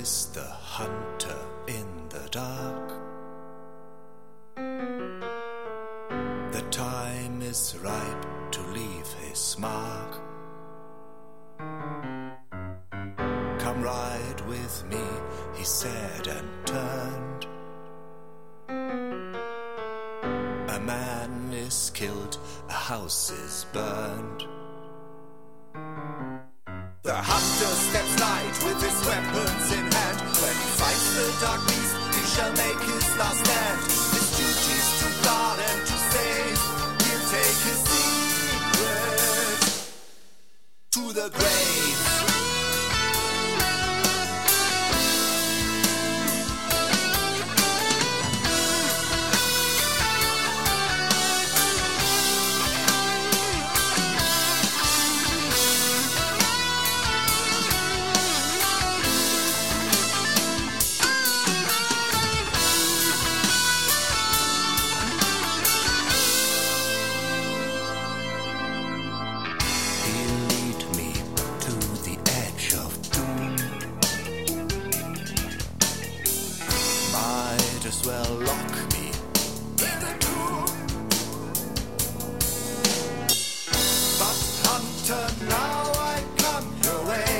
is the hunter in the dark. The time is ripe to leave his mark. Come ride with me, he said and turned. A man is killed, a house is burned. The hunter steps light with his weapons in hand. When he fights the dark beast, he shall make his last stand. His duty's to guard and to save. He'll take his secret to the grave. Well, lock me in a tomb. But hunter, now I come your way.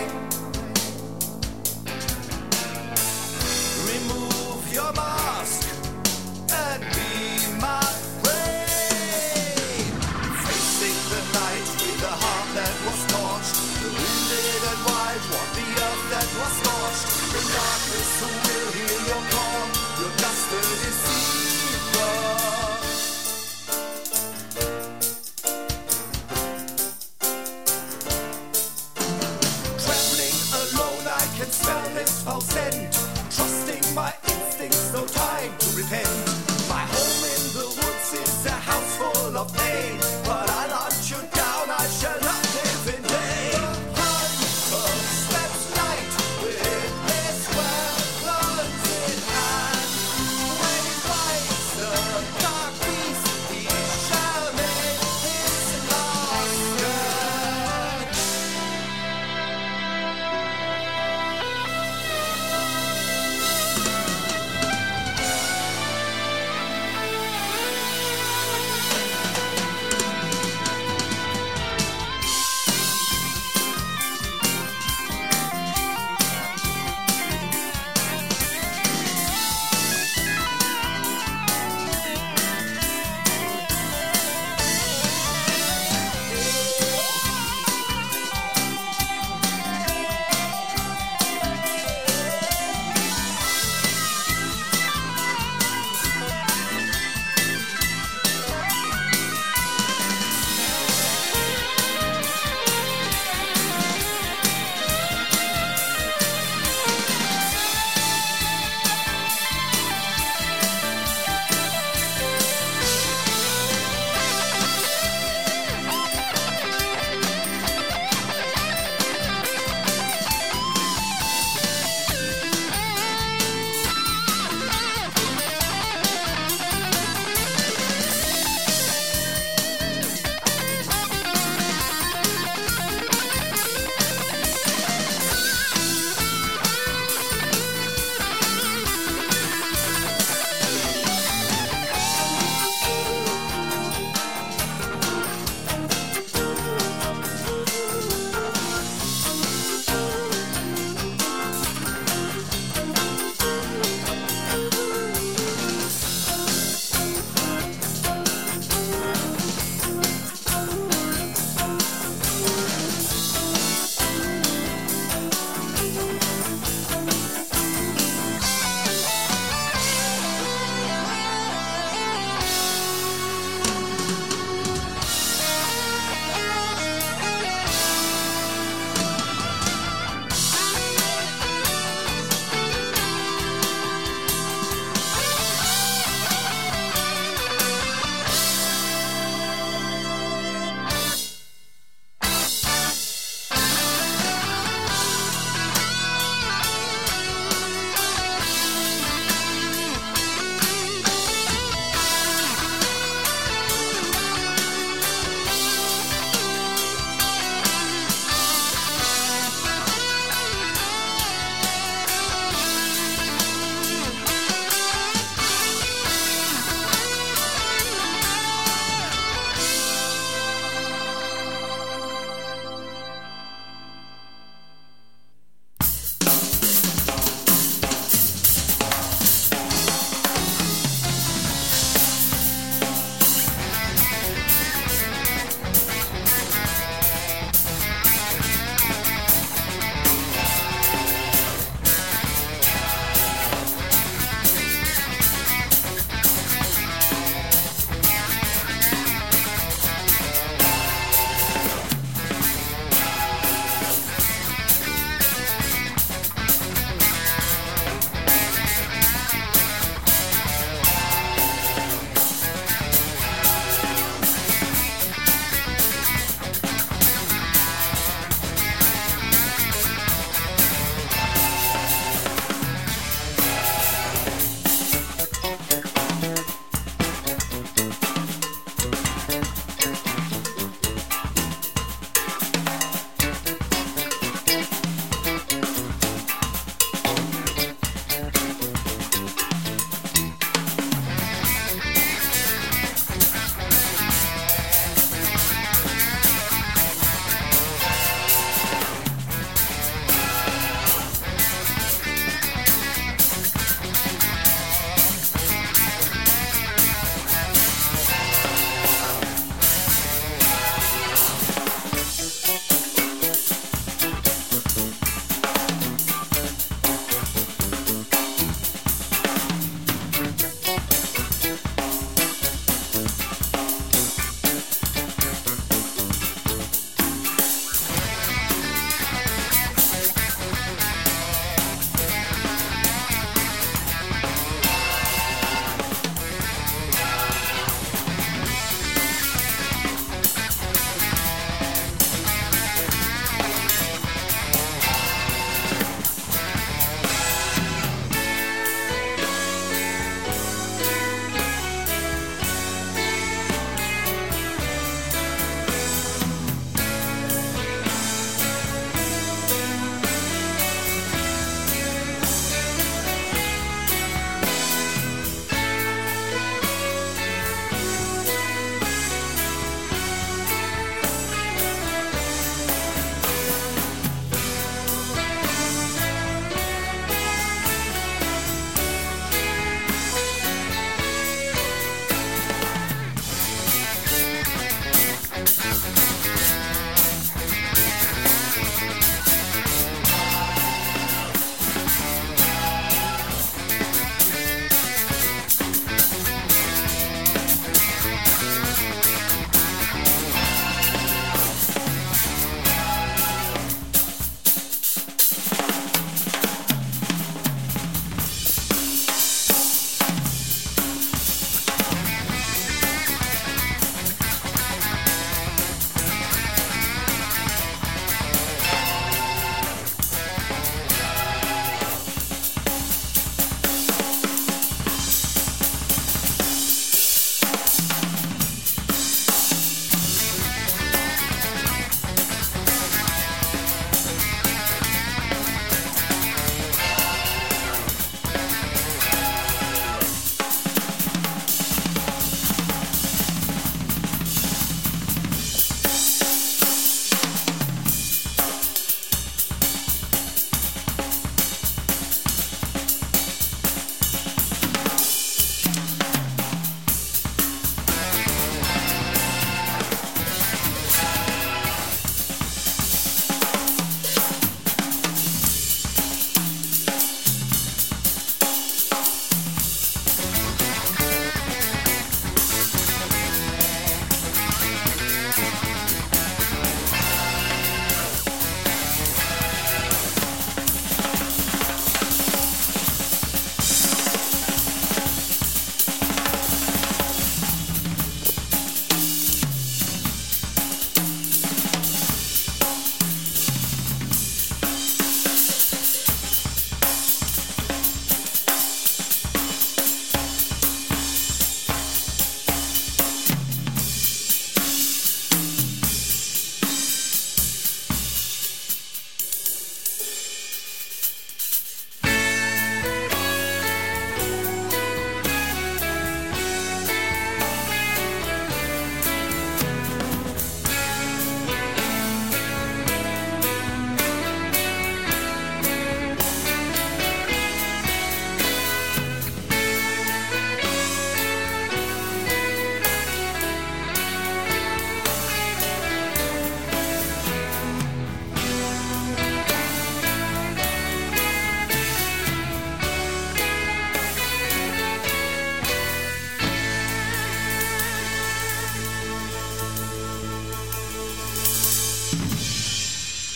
Remove your mask and be my prey. Facing the night with a heart that was torched, the wounded and wild want the earth that was scorched. In darkness, who will hear your call? You're just a deceiver. Traveling alone, I can smell this foul scent. Trusting my instincts, no time to repent. My home in the woods is a house full of pain. But I'll hunt you down, I shall not live in vain. The hunter slept night with his weapon.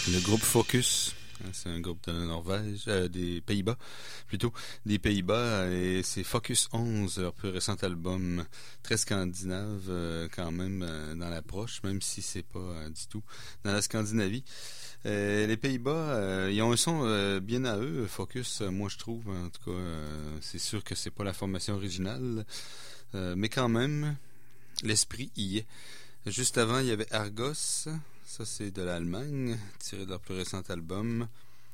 Le groupe Focus, c'est un groupe de la Norvège, euh, des Pays-Bas, plutôt, des Pays-Bas, et c'est Focus onze, leur plus récent album, très scandinave euh, quand même euh, dans l'approche, même si c'est pas euh, du tout dans la Scandinavie. Euh, les Pays-Bas, euh, ils ont un son euh, bien à eux, Focus, euh, moi je trouve, en tout cas, euh, c'est sûr que c'est pas la formation originale, euh, mais quand même, l'esprit y est. Juste avant, il y avait Argos, ça c'est de l'Allemagne, tiré de leur plus récent album,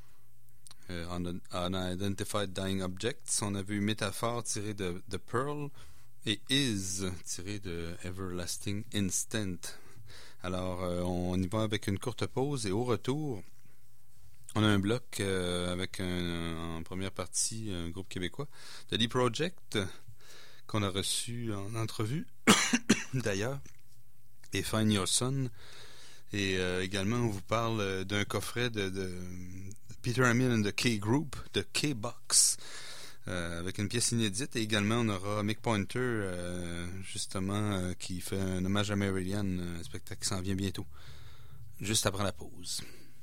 euh, Unidentified Dying Objects. On avait eu Métaphore tiré de The Pearl et Is tiré de Everlasting Instant. Alors, euh, on y va avec une courte pause et au retour, on a un bloc euh, avec un, en première partie un groupe québécois, The Lee Project, qu'on a reçu en entrevue d'ailleurs, et Find Your Son. Et euh, également, on vous parle euh, d'un coffret de, de, de Peter Hamill and the K-Group, de K-Box, euh, avec une pièce inédite. Et également, on aura Mick Pointer, euh, justement, euh, qui fait un hommage à Marillion, un spectacle qui s'en vient bientôt, juste après la pause.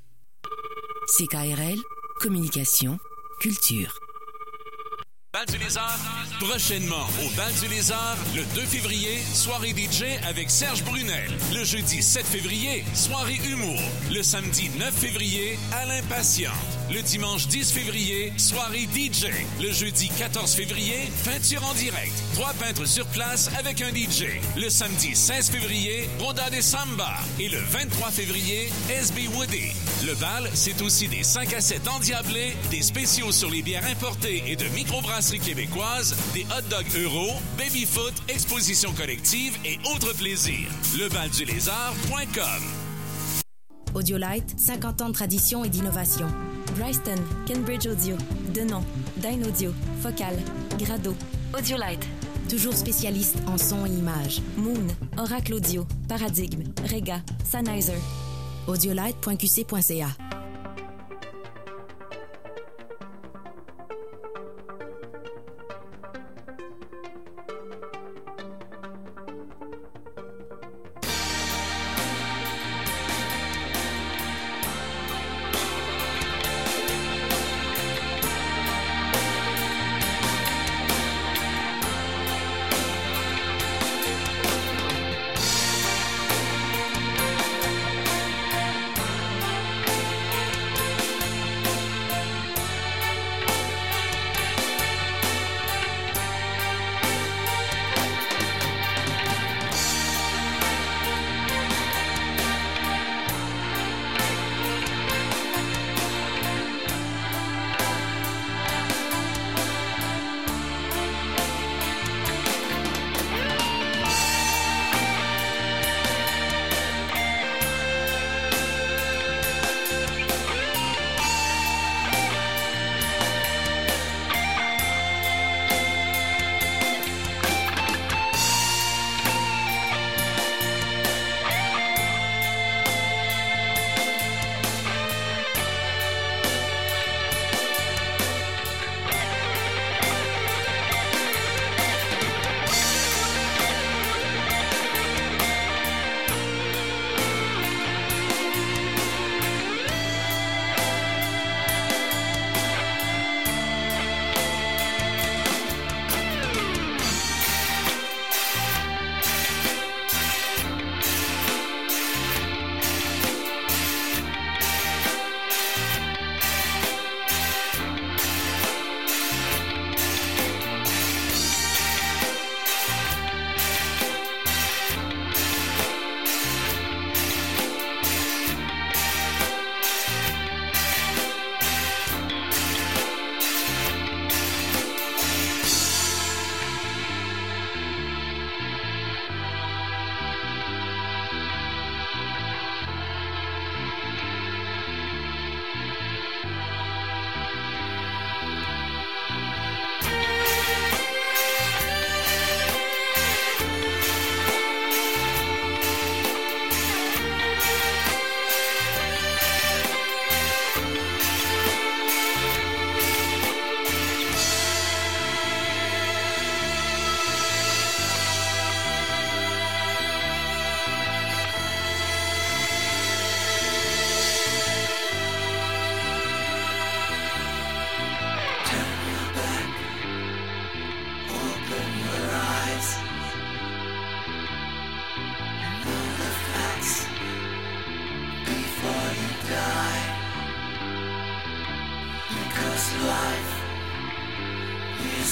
C K R L, communication, culture. Bal du Lézard, prochainement au Bal du Lézard, le deux février, soirée D J avec Serge Brunel. Le jeudi sept février, soirée humour. Le samedi neuf février, Alain Patiente. Le dimanche dix février, soirée D J. Le jeudi quatorze février, peinture en direct. Trois peintres sur place avec un D J. Le samedi seize février, Roda de Samba. Et le vingt-trois février, S B Woody. Le bal, c'est aussi des cinq à sept endiablés, des spéciaux sur les bières importées et de microbrasseries québécoises, des hot dogs euro, baby-foot, exposition collective et autres plaisirs. Le bal du lézard point com. Audiolite, cinquante ans de tradition et d'innovation. Bryston, Cambridge Audio, Denon, Dyn Audio, Focal, Grado. Audiolite. Toujours spécialiste en son et image. Moon, Oracle Audio, Paradigme, Rega, Sennheiser. audiolite point q c point c a.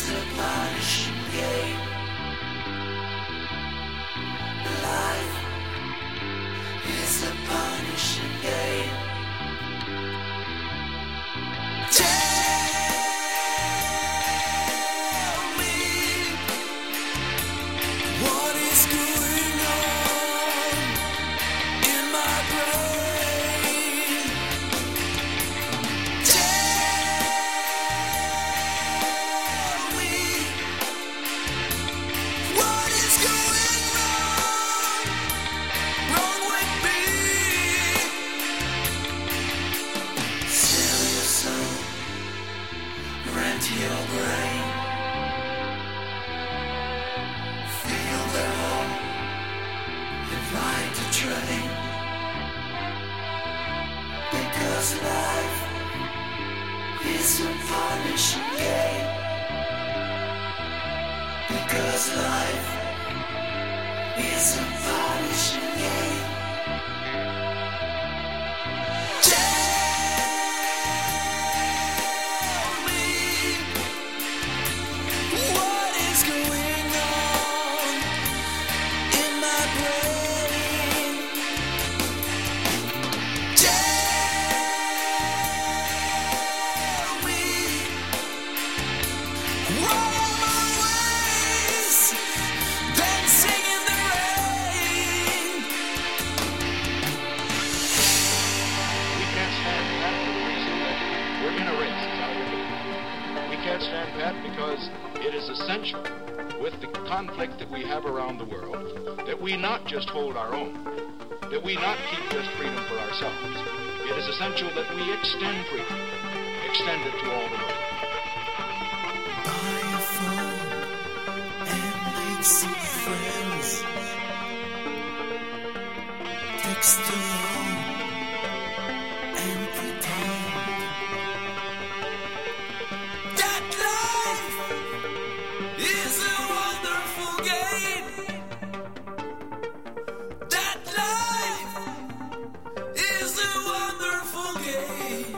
a punishing game. Life is a punishing game. Tell me what is going on in my brain. Tell me what is going wrong, wrong with me. Sell your soul, rent your brain. Feel the hole and ride the train. Because life is a punishing game. Because life is a punishing game. Tell me what is going on in my brain. Tell me what are my ways dancing in the rain. We can't stand pat for the reason that we're in a race. Is how we look at it. We can't stand pat because it is essential with the conflict that we have around the world that we not just hold our own, that we not keep just freedom for ourselves. It is essential that we extend freedom, extend it to all the world. Buy a phone and make some friends. Text alone and pretend that life is a wonderful game. That life is a wonderful game.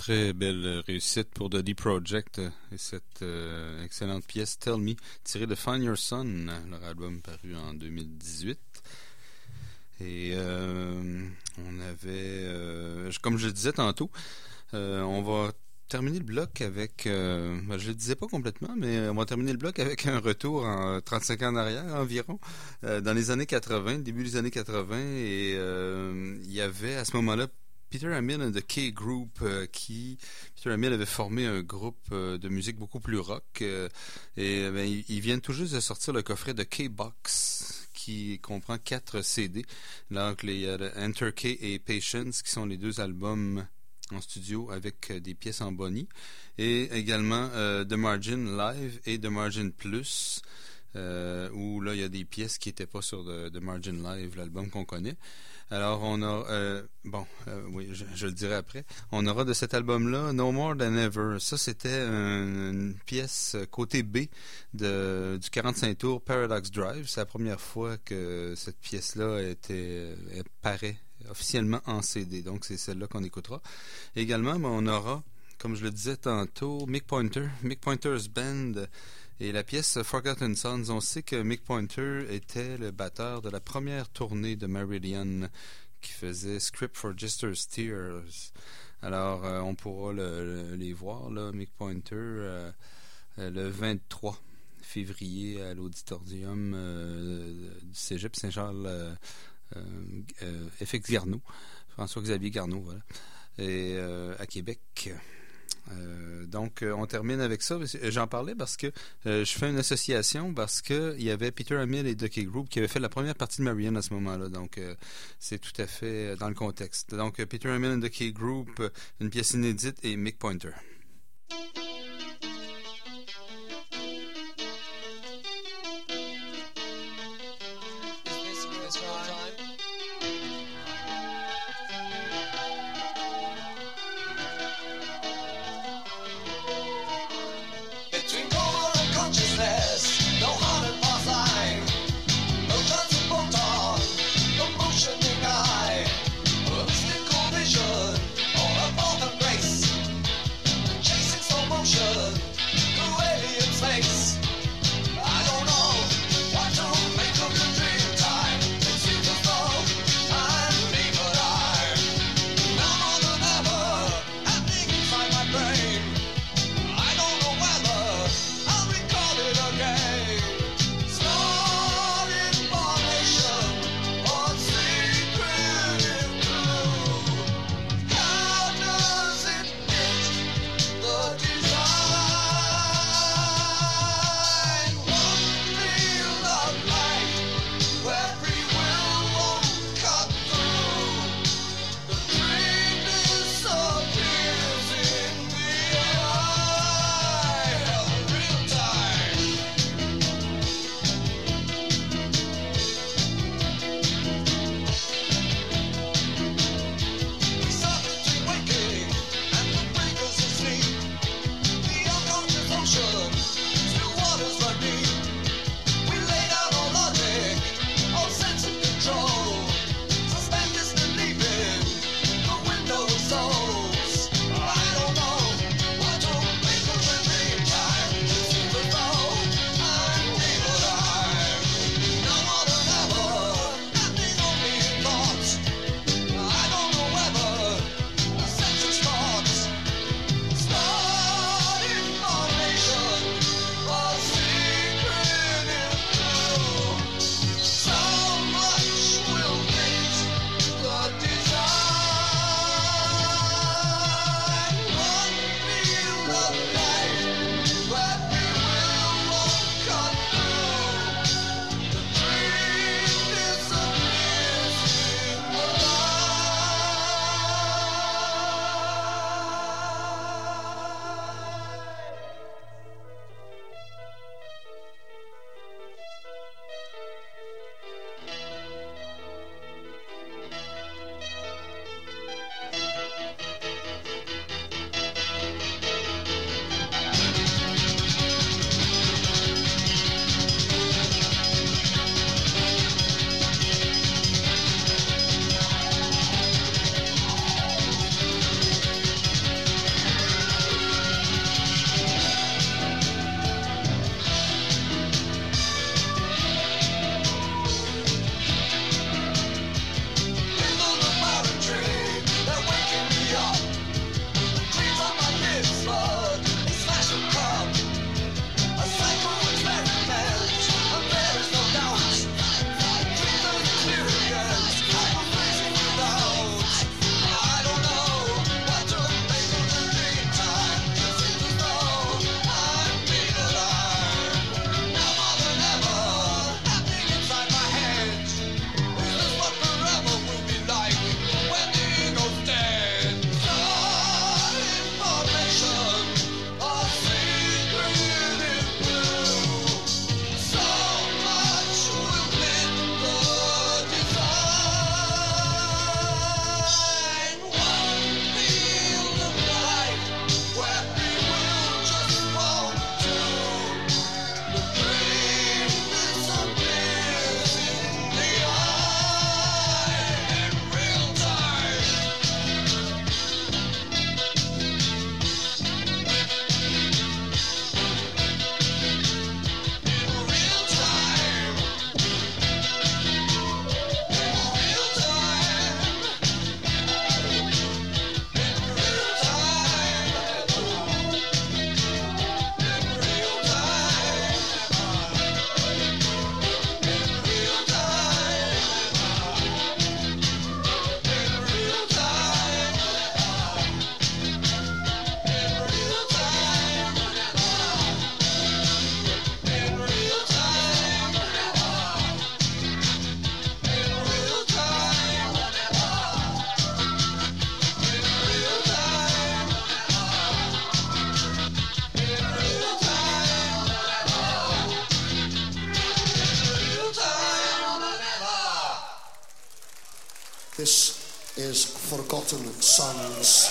très belle réussite pour The Deep Project et cette euh, excellente pièce Tell Me, tirée de Find Your Son, leur album paru en deux mille dix-huit. Et euh, on avait, euh, comme je le disais tantôt, euh, on va terminer le bloc avec, euh, ben, je le disais pas complètement, mais on va terminer le bloc avec un retour en trente-cinq ans en arrière environ, euh, dans les années quatre-vingt, début des années quatre-vingt, et euh, il y avait à ce moment-là Peter Hamill and the K-Group, euh, qui Peter Hamill avait formé un groupe euh, de musique beaucoup plus rock, euh, et ben, ils, ils viennent tout juste de sortir le coffret de K-Box, qui comprend quatre C D. Là, il y a Enter K et Patience, qui sont les deux albums en studio avec euh, des pièces en Bonnie, et également euh, The Margin Live et The Margin Plus, euh, où là il y a des pièces qui n'étaient pas sur The, The Margin Live, l'album qu'on connaît. Alors on a euh, bon euh, oui je, je le dirai après, on aura de cet album-là No More Than Ever. Ça c'était un, une pièce côté B de, du quarante-cinq tours Paradox Drive. C'est la première fois que cette pièce-là était elle paraît officiellement en C D, donc c'est celle-là qu'on écoutera. Également, ben, on aura, comme je le disais tantôt, Mick Pointer, Mick Pointer's Band, et la pièce Forgotten Sons. On sait que Mick Pointer était le batteur de la première tournée de Marillion, qui faisait Script for Jester's Tears. Alors, euh, on pourra le, le, les voir, là, Mick Pointer, euh, euh, le vingt-trois février à l'auditorium euh, du Cégep Saint-Charles, euh, Euh, euh, F X Garneau, François-Xavier Garneau, voilà, et euh, à Québec. Euh, donc, euh, on termine avec ça. J'en parlais parce que euh, je fais une association parce que il y avait Peter Hamill et The K-Group qui avaient fait la première partie de Marillion à ce moment-là. Donc, euh, c'est tout à fait dans le contexte. Donc, euh, Peter Hamill et The K-Group, une pièce inédite, et Mick Pointer. Vision, all of all the grace. This is Forgotten Sons.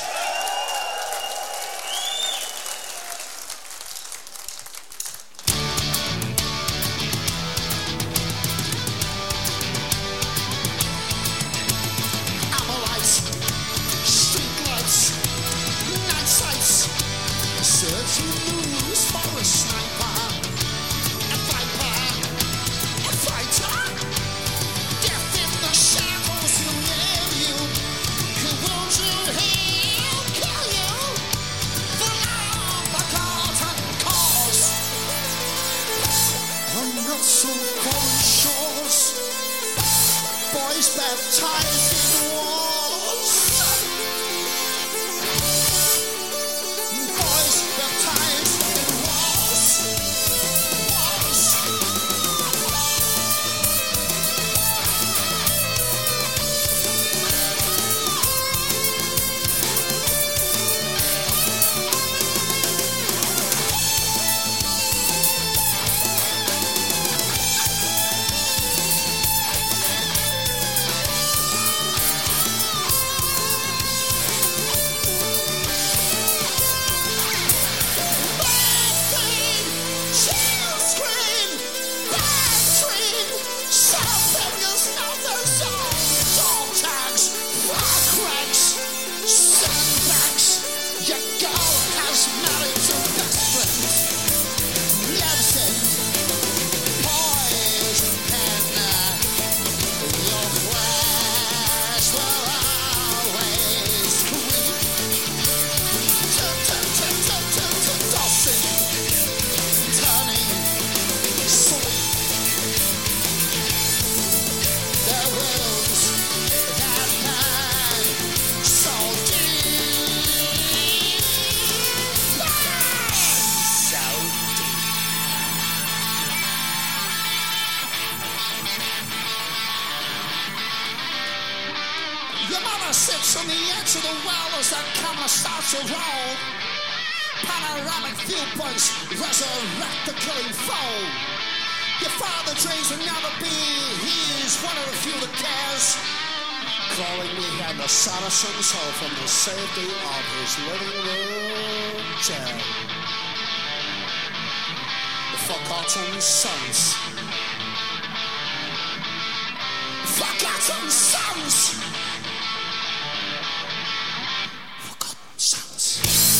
sits on the edge of the well as that camera starts to roll. Panoramic viewpoints resurrect the killing foe. Your father dreams will never be, he is one of the few that cares. Crawling behind the Saracen's hole from the safety of his living room chair. The Forgotten Sons. Forgotten Sons! Forgotten Sons.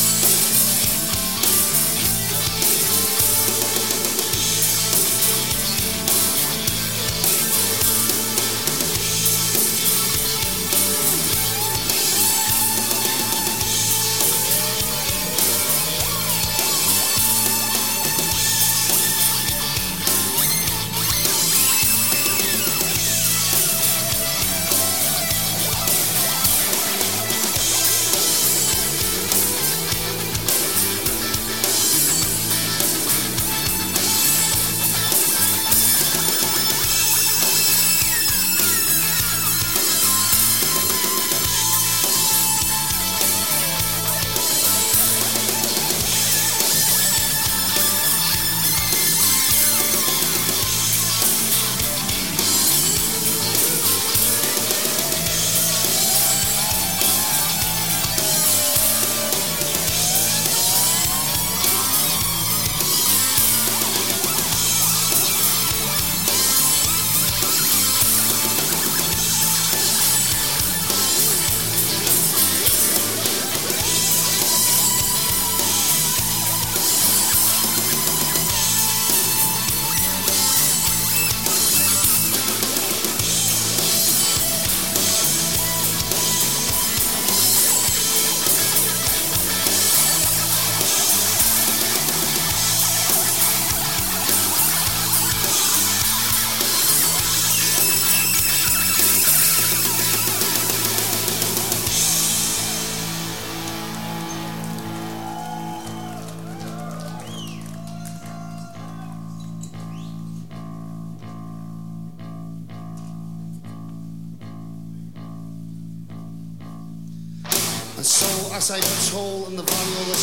As I patrol in the valley of the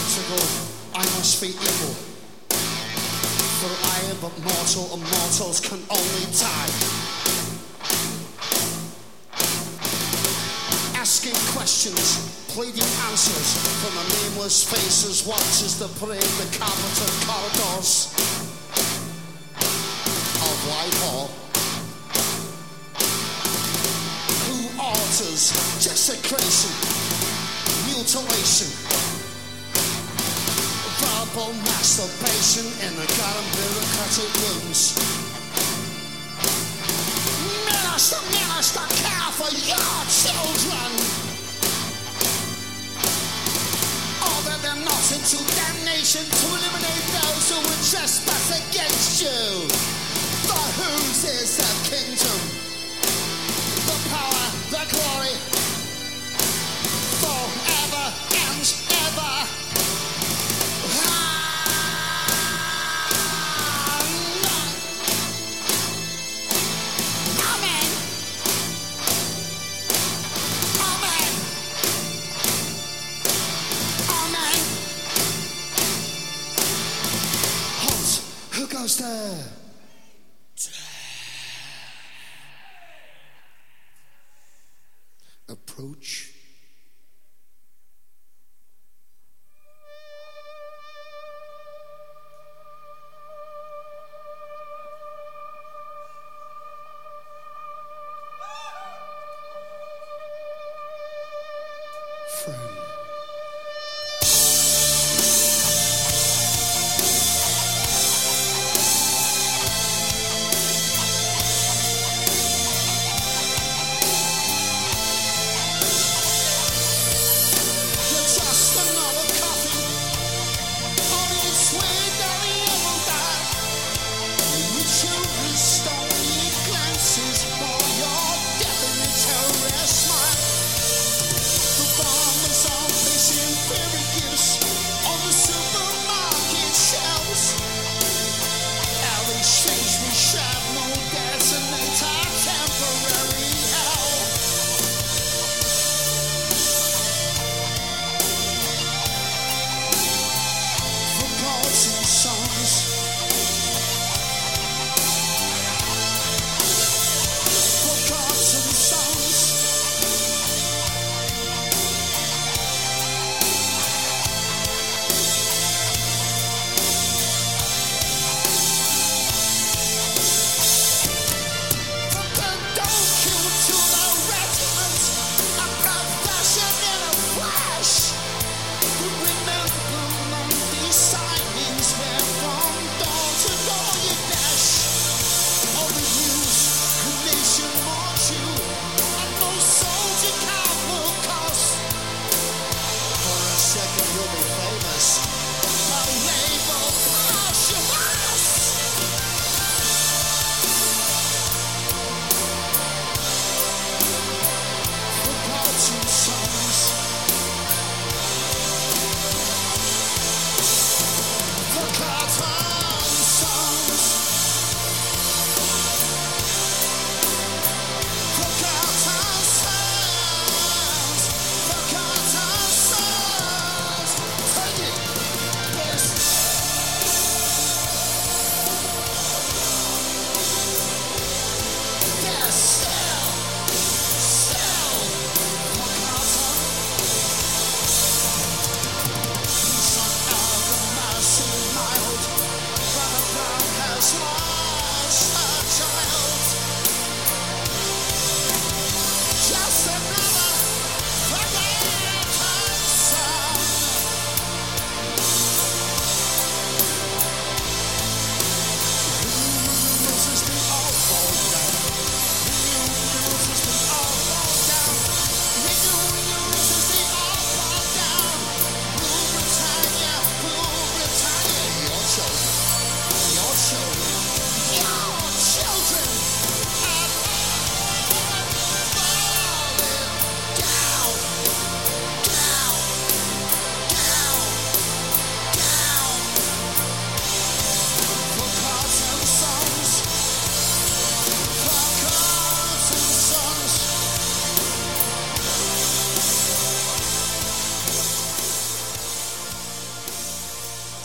soul, I must be evil. For I am but mortal, and mortals can only die. questions, pleading answers from the nameless faces, watches that parade the carpeted corridors of Whitehall. Who alters desecration, mutilation, verbal masturbation in the garden bureaucratic rooms. Minister, minister, care for your children. Order them not into damnation to eliminate those who would trespass against you. For whose is the kingdom, the power, the glory, forever and ever. Goes there. Approach. Friend.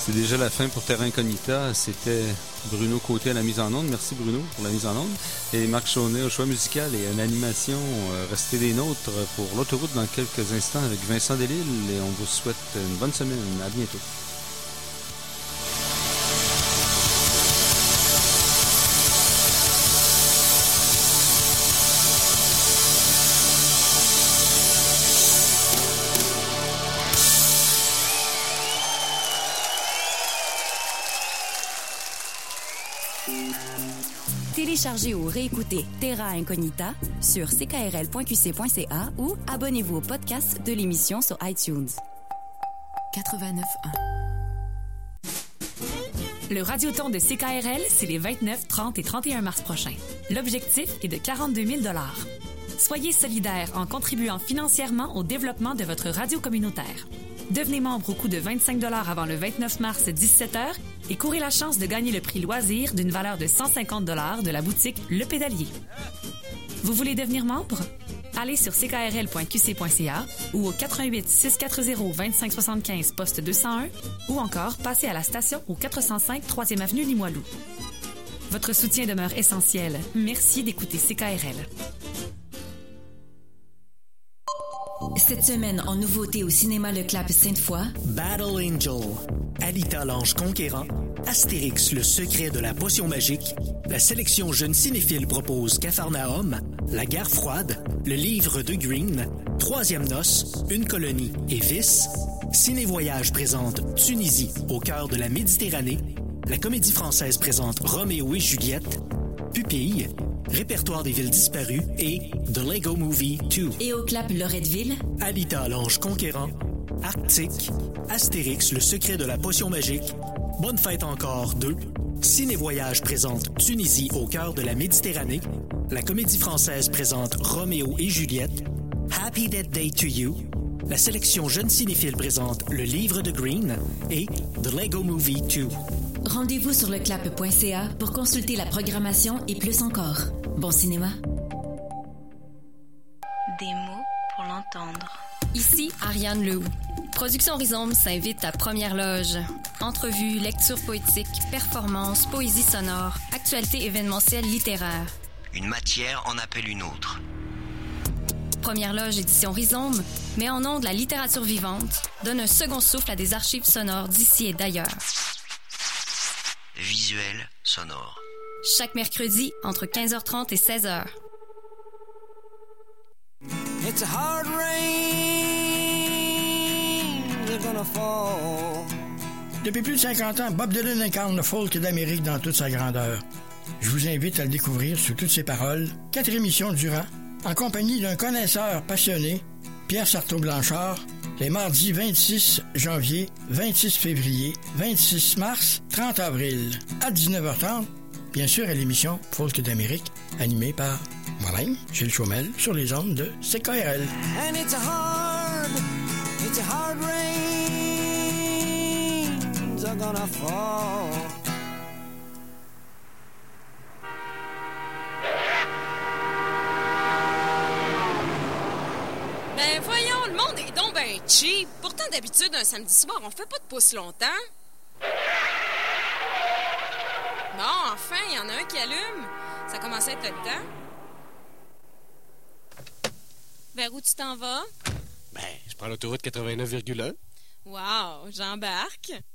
C'est déjà la fin pour Terra Incognita. C'était Bruno Côté à la mise en onde. Merci Bruno pour la mise en onde. Et Marc Chaunet au choix musical et à l'animation. Euh, restez des nôtres pour l'autoroute dans quelques instants avec Vincent Delisle. Et on vous souhaite une bonne semaine. À bientôt. Téléchargez ou réécoutez Terra Incognita sur c k r l point q c point c a ou abonnez-vous au podcast de l'émission sur iTunes. quatre-vingt-neuf un. Le Radioton de C K R L, c'est les vingt-neuf, trente et trente et un mars prochains. L'objectif est de quarante-deux mille dollars. Soyez solidaires en contribuant financièrement au développement de votre radio communautaire. Devenez membre au coût de vingt-cinq dollars avant le vingt-neuf mars à dix-sept heures et courez la chance de gagner le prix loisir d'une valeur de cent cinquante dollars de la boutique Le Pédalier. Vous voulez devenir membre? Allez sur c k r l point q c point c a ou au quatre un huit, six quatre zéro, deux cinq sept cinq poste deux cent un ou encore passez à la station au quatre cent cinq troisième avenue Limoilou. Votre soutien demeure essentiel. Merci d'écouter C K R L. Cette semaine, en nouveauté au cinéma Le Clap Sainte-Foy, Battle Angel, Alita l'ange conquérant, Astérix le secret de la potion magique, la sélection jeune cinéphile propose Capharnaüm, La guerre froide, Le livre de Green, Troisième noce, Une colonie et Vice, Ciné-Voyage présente Tunisie au cœur de la Méditerranée, la Comédie Française présente Roméo et Juliette, Pupille, Répertoire des villes disparues et The Lego Movie deux. Et au Clap Loretteville, Alita l'ange conquérant, Arctique, Astérix le secret de la potion magique, Bonne fête encore deux, Ciné-Voyage présente Tunisie au cœur de la Méditerranée, la Comédie Française présente Roméo et Juliette, Happy Death Day to You, la sélection jeune cinéphile présente Le livre de Green et The Lego Movie deux. Rendez-vous sur le clap point c a pour consulter la programmation et plus encore. Bon cinéma. Des mots pour l'entendre. Ici Ariane Lehoux. Production Rhizome s'invite à Première Loge. Entrevues, lectures poétiques, performances, poésie sonore, actualité événementielle littéraire. Une matière en appelle une autre. Première Loge édition Rhizome met en onde la littérature vivante, donne un second souffle à des archives sonores d'ici et d'ailleurs. Visuel, sonore. Chaque mercredi, entre quinze heures trente et seize heures. It's a hard rain, they're gonna fall. Depuis plus de cinquante ans, Bob Dylan incarne le folk d'Amérique dans toute sa grandeur. Je vous invite à le découvrir sous toutes ses paroles, quatre émissions durant, en compagnie d'un connaisseur passionné, Pierre Sartaud-Blanchard, les mardis vingt-six janvier, vingt-six février, vingt-six mars, trente avril, à dix-neuf heures trente, bien sûr à l'émission Folk d'Amérique, animée par moi-même, Gilles Chaumel, sur les ondes de C K R L. And it's a hard, it's a hard rain, are gonna fall. Ben voyons, le monde est donc ben cheap. Pourtant, d'habitude, un samedi soir, on fait pas de pouce longtemps. Bon, enfin, il y en a un qui allume. Ça commence à être le temps. Vers où tu t'en vas? Ben, je prends l'autoroute quatre-vingt-neuf virgule un. Wow, j'embarque.